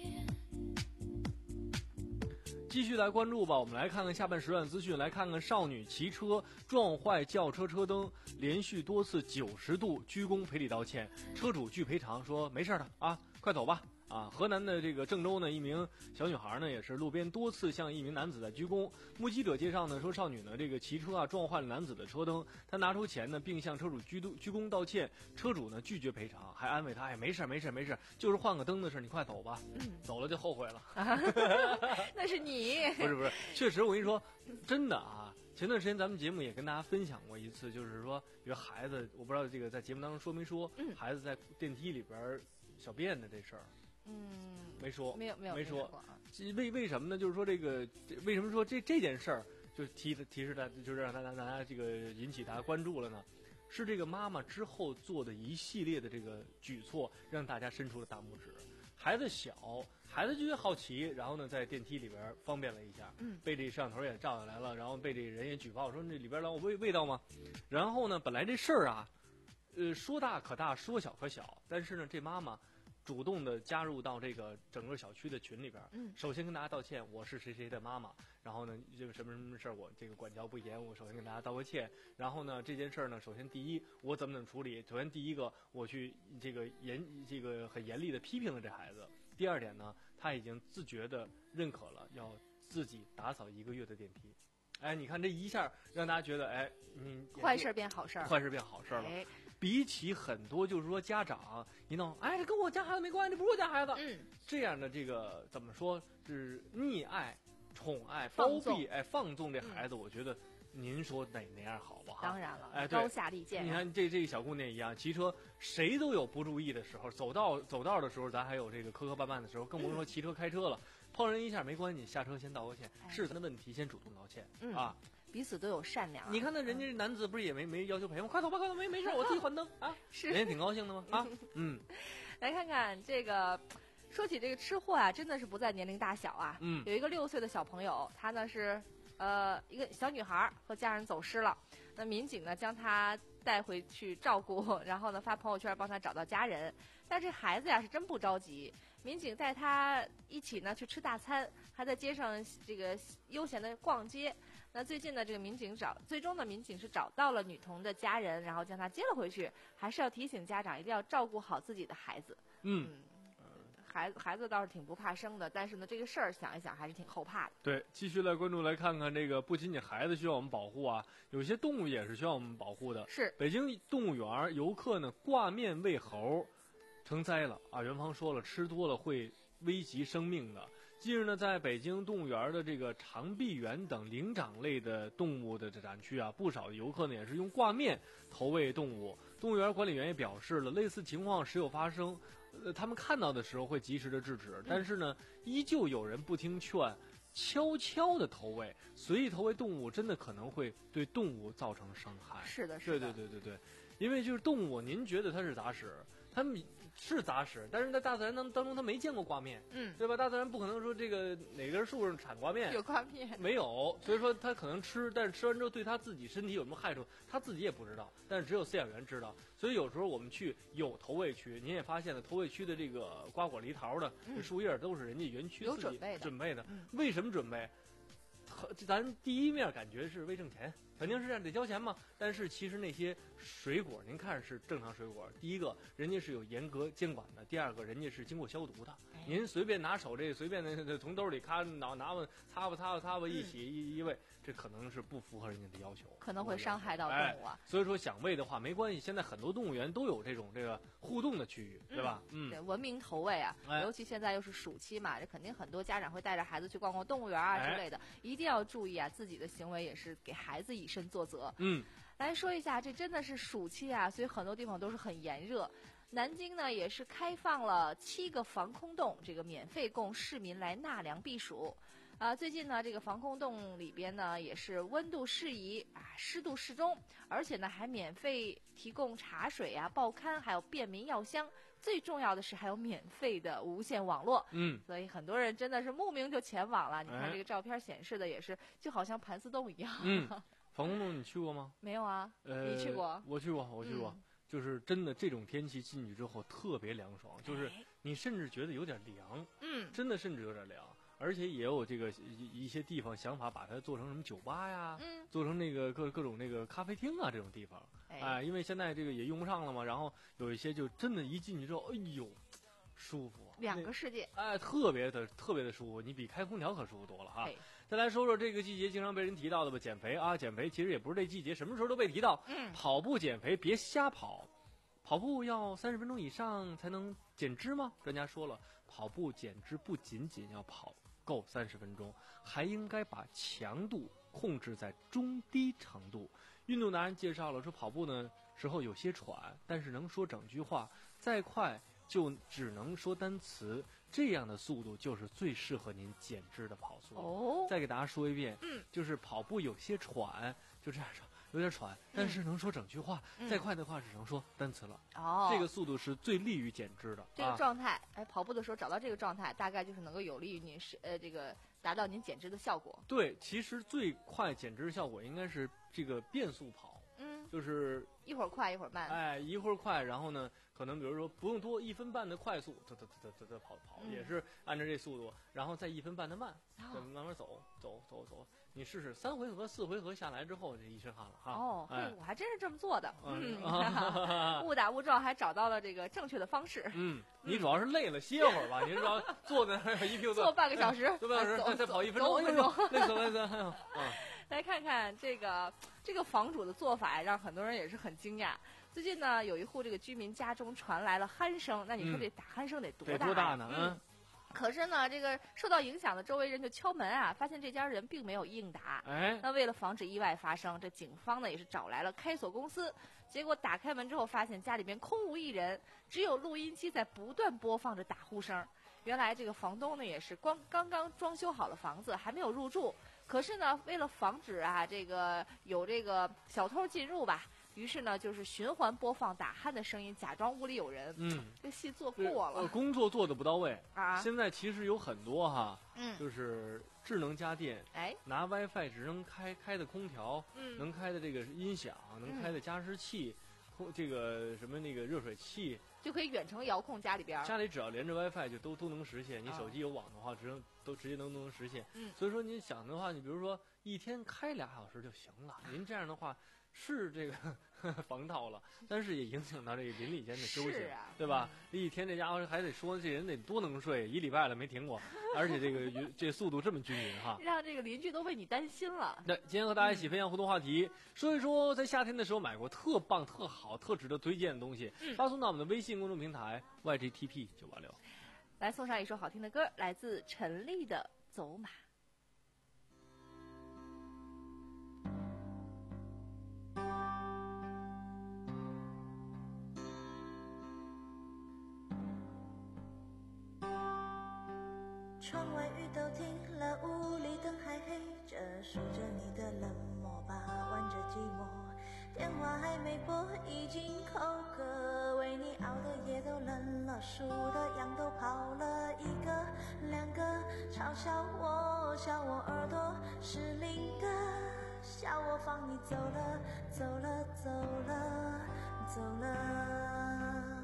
继续来关注吧，我们来看看下半时段资讯，来看看少女骑车撞坏轿车车灯，连续多次九十度鞠躬赔礼道歉，车主拒赔偿，说没事的啊，快走吧。啊，河南的这个郑州呢，一名小女孩呢，也是路边多次向一名男子在鞠躬。目击者介绍呢，说少女呢这个骑车啊撞坏了男子的车灯，她拿出钱呢，并向车主鞠鞠躬道歉。车主呢拒绝赔偿，还安慰她，哎，没事没事没事，就是换个灯的事，你快走吧。嗯，走了就后悔了。 那是你。 不是不是，确实我跟你说，真的啊。前段时间咱们节目也跟大家分享过一次，就是说，比如孩子，我不知道这个在节目当中说没说，嗯、孩子在电梯里边小便的这事儿。 嗯， 没说， 没有没有没说。 啊、 为为什么呢？就是说这个，为什么说这这件事儿就提提示大，就是让大家大家这个引起大家关注了呢？是这个妈妈之后做的一系列的这个举措，让大家伸出了大拇指。孩子小，孩子就是好奇，然后呢，在电梯里边方便了一下， 嗯， 被这摄像头也照下来了，然后被这人也举报说这里边老有味味道吗？然后呢，本来这事儿啊，呃，说大可大，说小可小，但是呢，这妈妈主动的加入到这个整个小区的群里边， 嗯， 首先跟大家道歉，我是谁谁的妈妈，然后呢，这个什么什么事儿，我这个管教不严，我首先跟大家道个歉，然后呢，这件事儿呢，首先第一，我怎么怎么处理，首先第一个，我去这个严这个很严厉的批评了这孩子，第二点呢，他已经自觉的认可了要自己打扫一个月的电梯。哎，你看这一下让大家觉得，哎，你坏事变好事儿， 坏事变好事了。 哎， 比起很多就是说家长一弄，哎，这跟我家孩子没关系，这不是我家孩子， 嗯， 这样的这个怎么说是溺爱、宠爱、包庇，哎，放纵这孩子，嗯、我觉得您说哪哪样好吧？ 当然了， 哎， 高下立见。 你看这这个小姑娘一样，骑车谁都有不注意的时候，走道走道的时候，咱还有这个磕磕绊绊的时候，更甭说骑车开车了。碰人一下没关系，下车先道个歉， 哎、 是咱的问题，先主动道歉、 嗯、 啊。 彼此都有善良、啊。 你看那人家男子不是也没没要求赔吗？快走吧，快走，没没事，我自己还灯啊。 是， 人家挺高兴的吗？啊，嗯。 来看看这个，说起这个吃货啊，真的是不在年龄大小啊。 嗯。 有一个六岁的小朋友，他呢是呃一个小女孩和家人走失了，那民警呢将她带回去照顾，然后呢发朋友圈帮她找到家人。但这孩子呀是真不着急，民警带他一起呢去吃大餐，还在街上这个悠闲的逛街。那最近呢，这个民警找，最终呢，民警是找到了女童的家人，然后将她接了回去。还是要提醒家长一定要照顾好自己的孩子。 嗯， 嗯孩子孩子倒是挺不怕生的，但是呢，这个事儿想一想还是挺后怕的。 对，继续来关注，来看看这个，不仅仅孩子需要我们保护啊，有些动物也是需要我们保护的。 是， 北京动物园游客呢挂面喂猴。成灾了啊！园方说了，吃多了会危及生命的。近日呢，在北京动物园的这个长臂猿等灵长类的动物的展区啊，不少游客呢也是用挂面投喂动物。动物园管理员也表示了，类似情况时有发生，呃，他们看到的时候会及时的制止，但是呢，依旧有人不听劝，悄悄的投喂，随意投喂动物，真的可能会对动物造成伤害。 是的，是的，对对对对对。因为就是动物，您觉得它是杂食， 他们是杂食，但是在大自然当当中他没见过挂面， 嗯， 对吧？大自然不可能说这个哪根树上产挂面， 有挂面没有，所以说他可能吃，但是吃完之后对他自己身体有什么害处，他自己也不知道，但是只有饲养员知道。所以有时候我们去有投喂区，您也发现了投喂区的这个瓜果梨桃的、嗯、这树叶都是人家园区自己准备的， 准备的。 嗯、 为什么准备？咱第一面感觉是为挣钱，肯定是这样，得交钱嘛。但是其实那些水果，您看是正常水果，第一个人家是有严格监管的，第二个人家是经过消毒的。哎、您随便拿手这随便的从兜里咔拿拿吧擦吧擦吧擦吧一洗、嗯、一一喂，这可能是不符合人家的要求， 可能会伤害到动物啊。 哎、所以说想喂的话没关系，现在很多动物园都有这种这个互动的区域，对吧？ 嗯，对，文明投喂啊，哎、尤其现在又是暑期嘛，这肯定很多家长会带着孩子去逛逛动物园啊之类的，哎、一定要注意啊，自己的行为也是给孩子以身作则。 嗯， 来说一下，这真的是暑期啊，所以很多地方都是很炎热。南京呢也是开放了七个防空洞，这个免费供市民来纳凉避暑。啊，最近呢，这个防空洞里边呢也是温度适宜啊，湿度适中，而且呢还免费提供茶水啊、报刊，还有便民药箱。最重要的是还有免费的无线网络。 嗯， 所以很多人真的是慕名就前往了。你看这个照片显示的也是，就好像盘丝洞一样。 嗯，防空洞你去过吗？ 没有啊。 呃， 你去过？ 我去过，我去过。嗯，就是真的，这种天气进去之后特别凉爽，就是你甚至觉得有点凉， 嗯， 真的甚至有点凉，而且也有这个一些地方想法把它做成什么酒吧呀， 嗯， 做成那个各各种那个咖啡厅啊这种地方，哎、呃，因为现在这个也用不上了嘛，然后有一些就真的一进去之后，哎呦，舒服， 两个世界， 哎，特别的特别的舒服，你比开空调可舒服多了哈。再来说说这个季节经常被人提到的吧，减肥啊，减肥其实也不是这季节，什么时候都被提到。 嗯， 跑步减肥别瞎跑，跑步要三十分钟以上才能减脂吗？专家说了，跑步减脂不仅仅要跑够三十分钟，还应该把强度控制在中低程度。运动达人介绍了说，跑步呢时候有些喘，但是能说整句话，再快就只能说单词，这样的速度就是最适合您减脂的跑速。 哦， 再给大家说一遍， 嗯， 就是跑步有些喘，就这样说，有点喘，但是能说整句话， 嗯、 再快的话只能说单词了。 哦， 这个速度是最利于减脂的。 这个状态，啊、哎，跑步的时候找到这个状态，大概就是能够有利于您是呃这个达到您减脂的效果。 对，其实最快减脂效果应该是这个变速跑。 嗯， 就是一会儿快一会儿慢， 哎，一会儿快，然后呢，可能比如说不用多一分半的快速，嘚嘚嘚嘚嘚嘚跑跑， 嗯、 也是按照这速度，然后再一分半的慢， 哦、 再慢慢走走走走，你试试三回合四回合下来之后，这一身汗了哈。 哦， 哎、 嘿，我还真是这么做的， 嗯， 嗯误打误撞还找到了这个正确的方式。 嗯，你主要是累了，歇会儿吧，你主要坐在那儿一屁股坐半个小时， 坐半个小时，再跑一分钟， 哎呦，累死了，累死了，哎呦，啊。 来看看这个这个房主的做法，让很多人也是很惊讶。最近呢，有一户这个居民家中传来了鼾声，那你说这打鼾声得多大、啊？ 得多大呢？ 嗯。可是呢，这个受到影响的周围人就敲门啊，发现这家人并没有应答。 哎， 那为了防止意外发生，这警方呢也是找来了开锁公司。结果打开门之后，发现家里边空无一人，只有录音机在不断播放着打呼声。原来这个房东呢也是光刚刚装修好了房子，还没有入住。可是呢，为了防止啊这个有这个小偷进入吧，于是呢就是循环播放打鼾的声音，假装屋里有人。 嗯， 这戏做过了， 呃，工作做的不到位啊。 现在其实有很多哈， 嗯， 就是智能家电， 哎， 拿 WiFi 只能开开的空调， 嗯， 能开的这个音响，能开的加湿器，空、嗯、这个什么那个热水器。 就可以远程遥控家里边， 家里只要连着 WiFi 就都都能实现。你手机有网的话，直能都直接能都能实现。 嗯， 所以说您想的话，你比如说一天开俩小时就行了。您这样的话是这个呵呵防盗了，但是也影响到这个邻里间的休息， 啊、 对吧？嗯、一天这家伙还得说这人得多能睡，一礼拜了没停过，而且这个这速度这么均匀哈， 让这个邻居都为你担心了。 对，今天和大家一起分享互动话题，嗯、说一说在夏天的时候买过特棒、特好、特值得推荐的东西， 嗯、 发送到我们的微信公众平台 Y G T P 九八六。 来送上一首好听的歌，来自陈粒的《走马》。 窗外雨都停了，屋里灯还黑着，数着你的冷漠吧，玩着寂寞。电话还没拨，已经口渴，为你熬的夜的笑我耳朵失灵的，笑我放你走了，走了，走了，走了。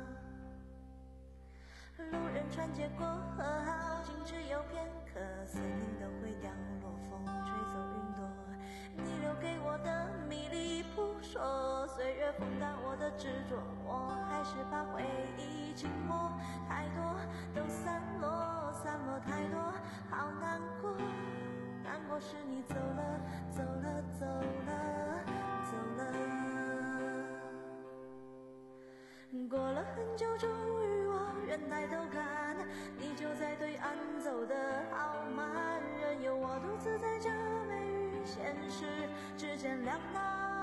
路人穿街过河，好景只有片刻，森林都会掉落，风吹走云朵。你留给我的迷离扑朔，岁月风干我的执着，我还是怕回忆静默，太多都散落，散落太多，好难过，难过是你走了，走了，走了，走了。过了很久，终于我人抬头看，你就在对岸走得好慢，任由我独自在这美与现实之间两难。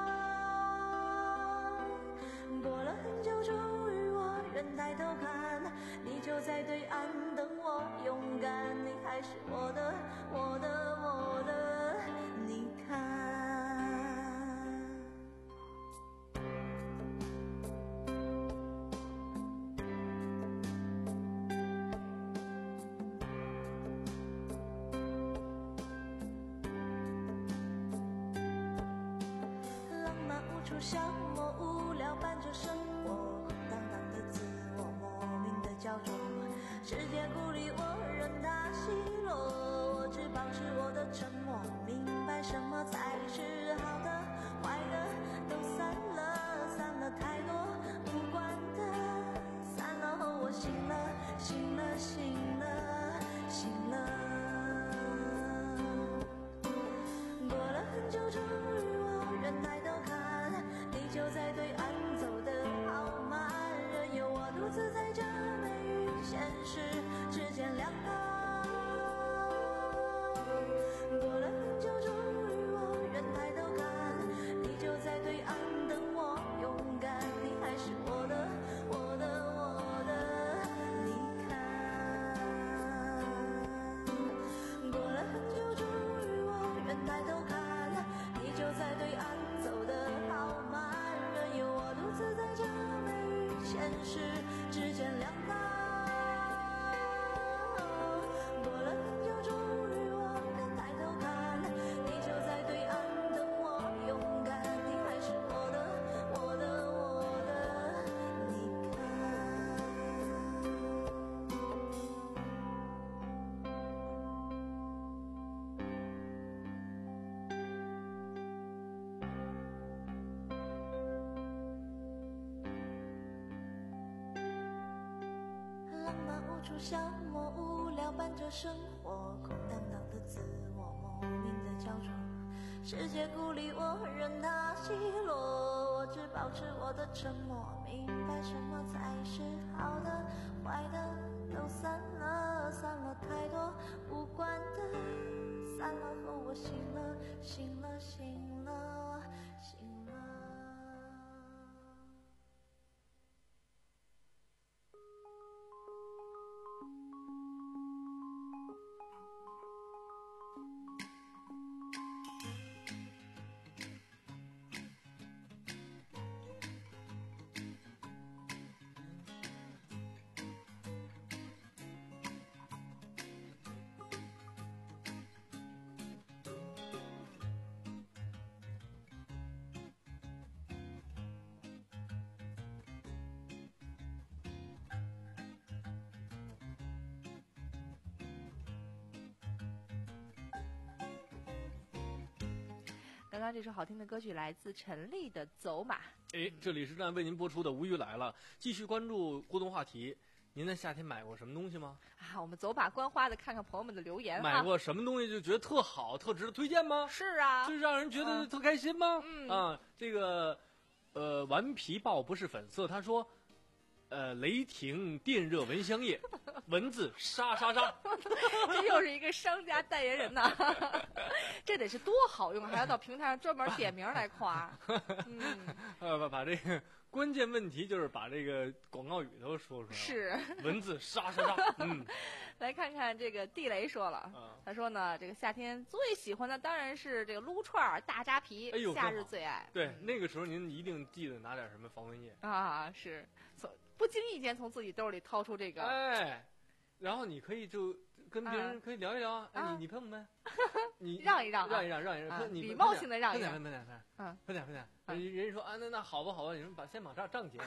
过了很久，终于我人抬头看，你就在对岸等我勇敢，你还是我的，我的，我的，你看。消磨无聊伴着生活，空荡荡的自我，莫名的焦灼，世界孤立我，任它奚落，我只保持我的沉默，明白什么才是好的，坏的都散了，散了太多无关的，散了后我醒了，醒了，醒了，醒了。过了很久，终于我人抬头看，就在对岸走得好慢，任由我独自在这美与现实之间两难。过了很久，终于我人抬头看，你就在对岸等我勇敢，你还是我的，我的，我的，你看。过了很久，终于我人抬头看，你就在对岸走得好慢，独自在这美与现实之间两难。过了很久，终于我人抬头看，你就在对岸等我勇敢，你还是我的，我的，我的，你处消磨无聊伴着生活，空荡荡的自我，莫名的焦灼，世界孤立我，任它奚落，我只保持我的沉默，明白什么才是好的，坏的都散了，散了太多无关的，散了后我醒了，醒了，醒了，醒了。 刚刚这首好听的歌曲来自陈粒的《走马》。 哎，这里是正在为您播出的《无语来了》，继续关注互动话题。您在夏天买过什么东西吗？ 啊，我们走马观花的看看朋友们的留言。 买过什么东西就觉得特好、特值得推荐吗？ 是啊， 就是让人觉得特开心吗？ 嗯啊，这个，呃，顽皮豹不是粉色，他说。呃，雷霆电热蚊香液，蚊子杀杀杀。 这又是一个商家代言人呐，这得是多好用，还要到平台上专门点名来夸。嗯， 呃，把把这个关键问题就是把这个广告语都说出来了。 是， 蚊子杀杀杀。嗯， 来看看这个地雷说了， 嗯、 他说呢，这个夏天最喜欢的当然是这个撸串大扎啤， 哎呦， 夏日最爱。 对， 嗯、 那个时候您一定记得拿点什么防蚊液啊，是从不经意间从自己兜里掏出这个， 哎，然后你可以就跟别人可以聊一聊啊。哎，你你喷不喷？你让一让， 让一让，让一让，你礼貌性的让一让， 喷点喷点喷点， 嗯， 喷点喷点。人人家说啊，那那好吧好吧，你们把先把账账结，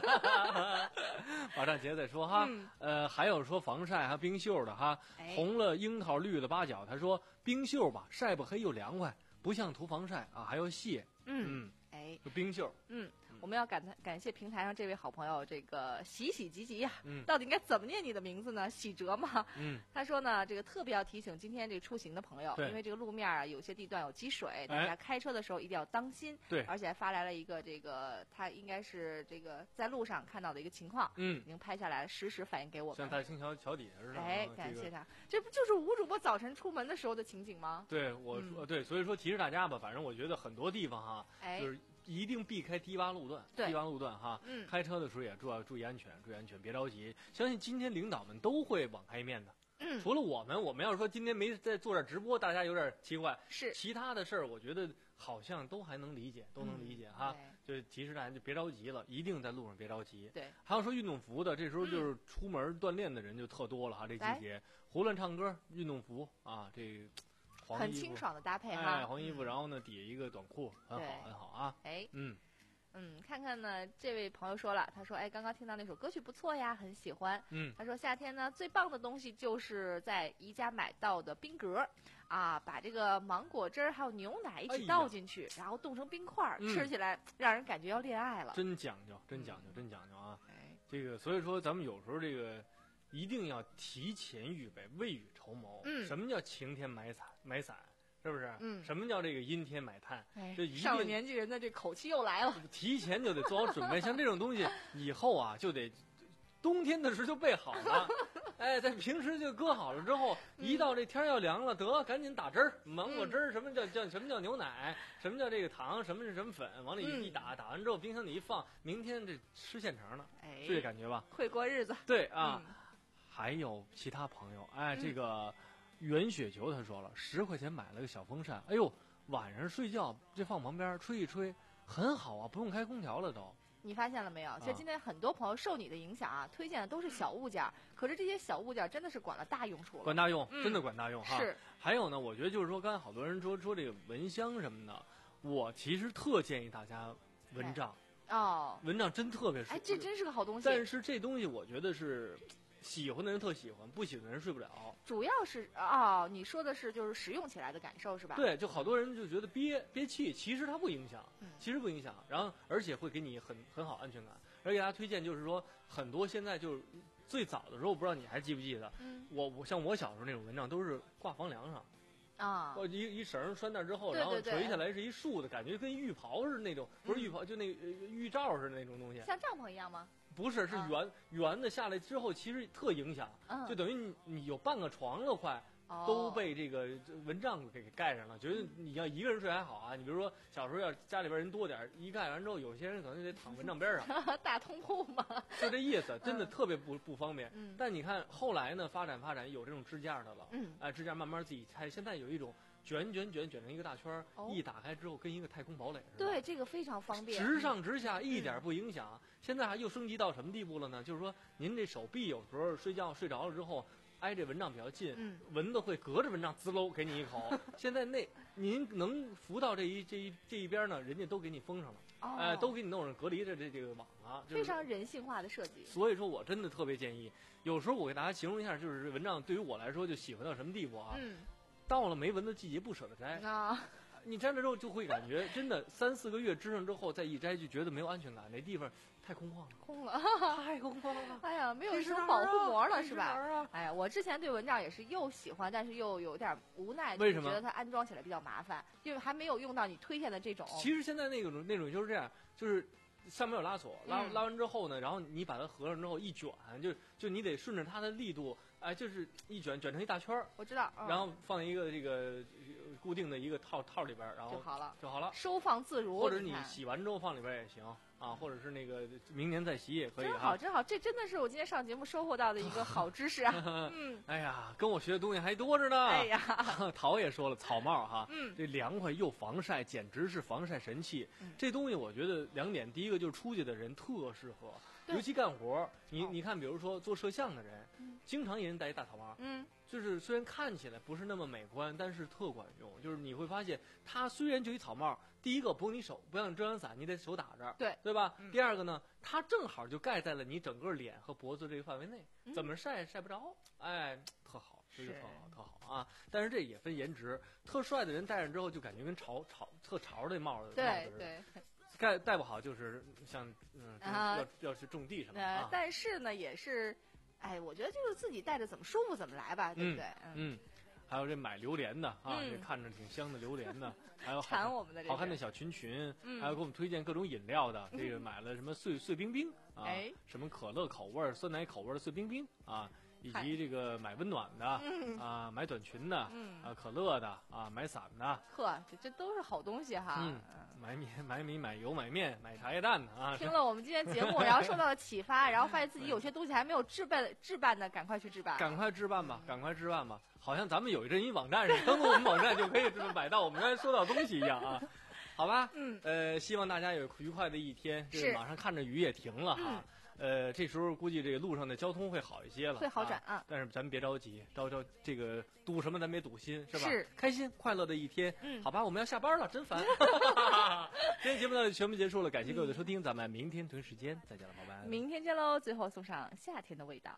把账结再说哈。呃，还有说防晒还有冰袖的哈，红了樱桃绿了八角。他说冰袖吧，晒不黑又凉快，不像涂防晒啊，还要卸。 嗯，哎， 冰袖。 嗯。我们要感感谢平台上这位好朋友，这个喜喜吉吉呀、啊， 嗯， 到底应该怎么念你的名字呢？喜哲嘛， 嗯， 他说呢，这个特别要提醒今天这个出行的朋友，因为这个路面啊，有些地段有积水，大家开车的时候一定要当心。 对， 而且还发来了一个这个，他应该是这个在路上看到的一个情况， 嗯， 已经拍下来，实时反映给我们。 像大兴桥桥底下似的。 哎，感谢他，这不就是吴主播早晨出门的时候的情景吗？ 对，我说、嗯、对，所以说提示大家吧，反正我觉得很多地方哈， 哎， 就是。一定避开低洼路段，低洼路段哈， 嗯， 开车的时候也注要注意安全，注意安全，别着急。相信今天领导们都会网开一面的， 嗯， 除了我们，我们要是说今天没在做这直播，大家有点奇怪， 是其他的事儿，我觉得好像都还能理解，都能理解、 嗯、 哈。就提示大家就别着急了，一定在路上别着急。 对， 还有说运动服的，这时候就是出门锻炼的人就特多了哈，这季节胡乱唱歌，运动服啊，这。黄很清爽的搭配哈， 哎，黄衣服，然后呢底下一个短裤，很好很好啊。 哎， 嗯。 嗯，看看呢，这位朋友说了，他说，哎，刚刚听到那首歌曲不错呀，很喜欢。 嗯， 他说夏天呢最棒的东西就是在宜家买到的冰格，啊，把这个芒果汁儿还有牛奶一起倒进去，哎、然后冻成冰块、嗯，吃起来让人感觉要恋爱了。 真讲究，真讲究，真讲究啊！哎，这个所以说咱们有时候这个一定要提前预备，未雨绸缪。 嗯， 什么叫晴天买伞？买伞。是不是？ 嗯， 什么叫这个阴天买炭？ 哎， 这一上了年纪人的这口气又来了。 提前就得做好准备，像这种东西以后啊，就得冬天的时候就备好了。哎，在平时就搁好了之后，一到这天要凉了，得赶紧打汁儿，芒果汁儿，什么叫叫什么叫牛奶，什么叫这个糖，什么是什么粉，往里一打，打完之后冰箱里一放，明天这吃现成的， 哎， 是这感觉吧？ 会过日子。 对啊，还有其他朋友，哎，这个。袁雪球他说了，十块钱买了个小风扇，哎呦，晚上睡觉这放旁边吹一吹，很好啊，不用开空调了都。 你发现了没有？其实今天很多朋友受你的影响啊，推荐的都是小物件，可是这些小物件真的是管了大用处了。 管大用， 嗯、 真的管大用哈。 是。 还有呢，我觉得就是说，刚才好多人说说这个蚊香什么的，我其实特建议大家蚊帐。 哦。 蚊帐真特别舒服。 哎，这真是个好东西。 但是这东西我觉得是。喜欢的人特喜欢，不喜欢的人睡不了。 主要是哦，你说的是就是使用起来的感受是吧？ 对，就好多人就觉得憋憋气，其实它不影响， 嗯、 其实不影响。然后而且会给你很很好安全感。而给大家推荐就是说，很多现在就是最早的时候，我不知道你还记不记得， 嗯、 我我像我小时候那种蚊帐都是挂房梁上。 啊， 我一一绳拴那之后， 对对对然后垂下来是一束的感觉，跟浴袍似的那种，不是浴袍，嗯、就那个浴罩似的那种东西。 像帐篷一样吗？ 不是，是圆、啊、圆的下来之后，其实特影响， 嗯、 就等于你你有半个床了快。 哦、 都被这个蚊帐给给盖上了，觉得你要一个人睡还好啊。你比如说小时候要家里边人多点，一盖完之后，有些人可能就得躺蚊帐边上， 大通铺嘛， 就这意思，真的特别不、嗯、不方便。 嗯、 但你看后来呢，发展发展有这种支架的了， 嗯， 哎、呃，支架慢慢自己拆。现在有一种卷卷卷卷成一个大圈， 哦、 一打开之后跟一个太空堡垒似的。对，这个非常方便， 直上直下，一点不影响。 嗯、 现在还又升级到什么地步了呢？就是说您这手臂有时候睡觉睡着了之后。挨这蚊帐比较近， 嗯、 蚊子会隔着蚊帐滋喽给你一口。现在那您能扶到这一这一这一边呢，人家都给你封上了，哎、 哦呃，都给你弄上隔离的这这个网啊，就是、 非常人性化的设计。 所以说我真的特别建议，有时候我给大家形容一下，就是蚊帐对于我来说就喜欢到什么地步啊？ 嗯， 到了没蚊子季节不舍得摘啊。 你摘了之后就会感觉真的三四个月支上之后再一摘就觉得没有安全感，那地方太空旷了， 空了， 太空旷了。 哎呀，没有什么保护膜了是吧？ 啊、 哎呀，我之前对蚊帐也是又喜欢，但是又有点无奈， 为什么？ 觉得它安装起来比较麻烦，因为还没有用到你推荐的这种。 其实现在那种那种就是这样，就是上面有拉锁，拉、 嗯、 拉完之后呢，然后你把它合上之后一卷，就就你得顺着它的力度。哎，就是一卷卷成一大圈儿， 我知道，嗯、 然后放一个这个固定的一个套套里边，然后就好了， 就好了， 收放自如。 或者你洗完之后放里边也行啊，或者是那个明年再洗也可以。 真好，真好，这真的是我今天上节目收获到的一个好知识啊！嗯， 哎呀，跟我学的东西还多着呢。 哎呀， 陶也说了，草帽哈， 嗯， 这凉快又防晒，简直是防晒神器。 嗯、 这东西我觉得两点，第一个就是出去的人特适合。尤其干活，你你看，比如说做摄像的人， 嗯、 经常有人戴一大草帽， 嗯， 就是虽然看起来不是那么美观，但是特管用。就是你会发现，它虽然就一草帽，第一个不用你手，不像遮阳伞，你得手打着， 对对吧？ 嗯、 第二个呢，它正好就盖在了你整个脸和脖子这个范围内， 嗯、 怎么晒晒不着，哎，特好，这就特好，特好啊！但是这也分颜值，特帅的人戴上之后就感觉跟潮潮特潮的帽子， 对帽子似的。 对。 盖戴不好就是像嗯、 啊、 要要去种地什么的、 呃啊。 但是呢，也是，哎，我觉得就是自己戴着怎么舒服怎么来吧，对不对？ 嗯。嗯还有这买榴莲的啊， 嗯、 这看着挺香的榴莲的，还有馋我们的这好看的小裙裙， 嗯、 还有给我们推荐各种饮料的，这个买了什么碎碎冰冰啊， 哎、 什么可乐口味、酸奶口味的碎冰冰啊。以及这个买温暖的、 嗯、 啊，买短裙的， 嗯、 啊，可乐的啊，买伞的， 呵，这这都是好东西哈。 嗯，买米买米买油买面买茶叶蛋的啊。 听了我们今天节目，然后受到了启发，然后发现自己有些东西还没有置办置办的，赶快去置办。 赶快置办吧，赶快置办吧，好像咱们有一阵一网站似的，登录我们网站就可以买到我们刚才说到的东西一样啊。好吧， 嗯， 呃，希望大家有愉快的一天。 是， 马上看着雨也停了哈。 嗯呃，这时候估计这个路上的交通会好一些了， 会好转啊。 啊但是咱们别着急，着着这个堵什么咱别堵心，是吧？ 是， 开心快乐的一天。 嗯， 好吧，我们要下班了，真烦。今天节目呢全部结束了，感谢各位的收听，咱们明天同一时间再见了，宝贝。 明天见喽！最后送上夏天的味道。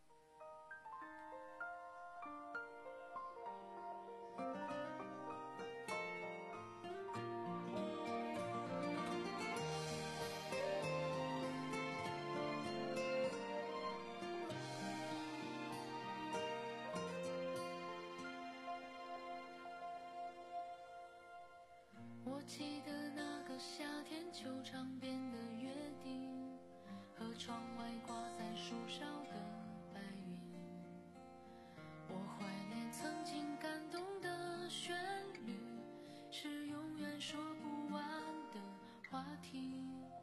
我记得那个夏天，球场边的约定，和窗外挂在树梢的白云。我怀念曾经感动的旋律，是永远说不完的话题。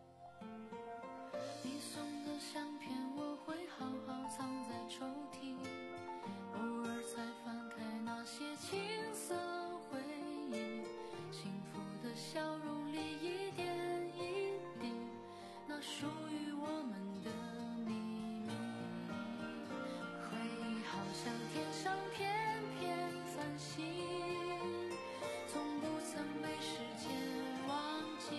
你送的相片我会好好藏在抽屉，偶尔才翻开那些青涩回忆，幸福的笑容里一点一滴，那属于我们的秘密。回忆好像天上片片繁星，从不曾被时间忘记。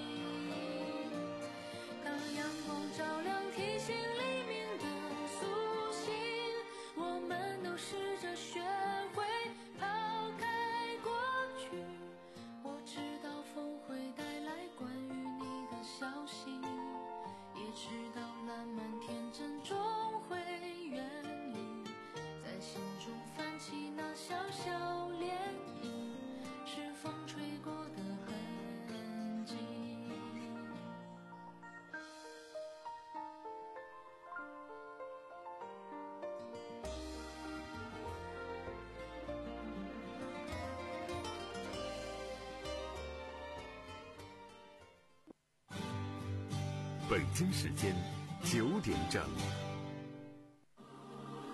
当阳光照亮提醒黎明的苏醒，我们都试着学会抛开过去。我知道风会带来关于你的消息，也知道烂漫天真终会远离，在心中泛起那小小涟漪，是风吹过的痕迹。 北京时间九点整。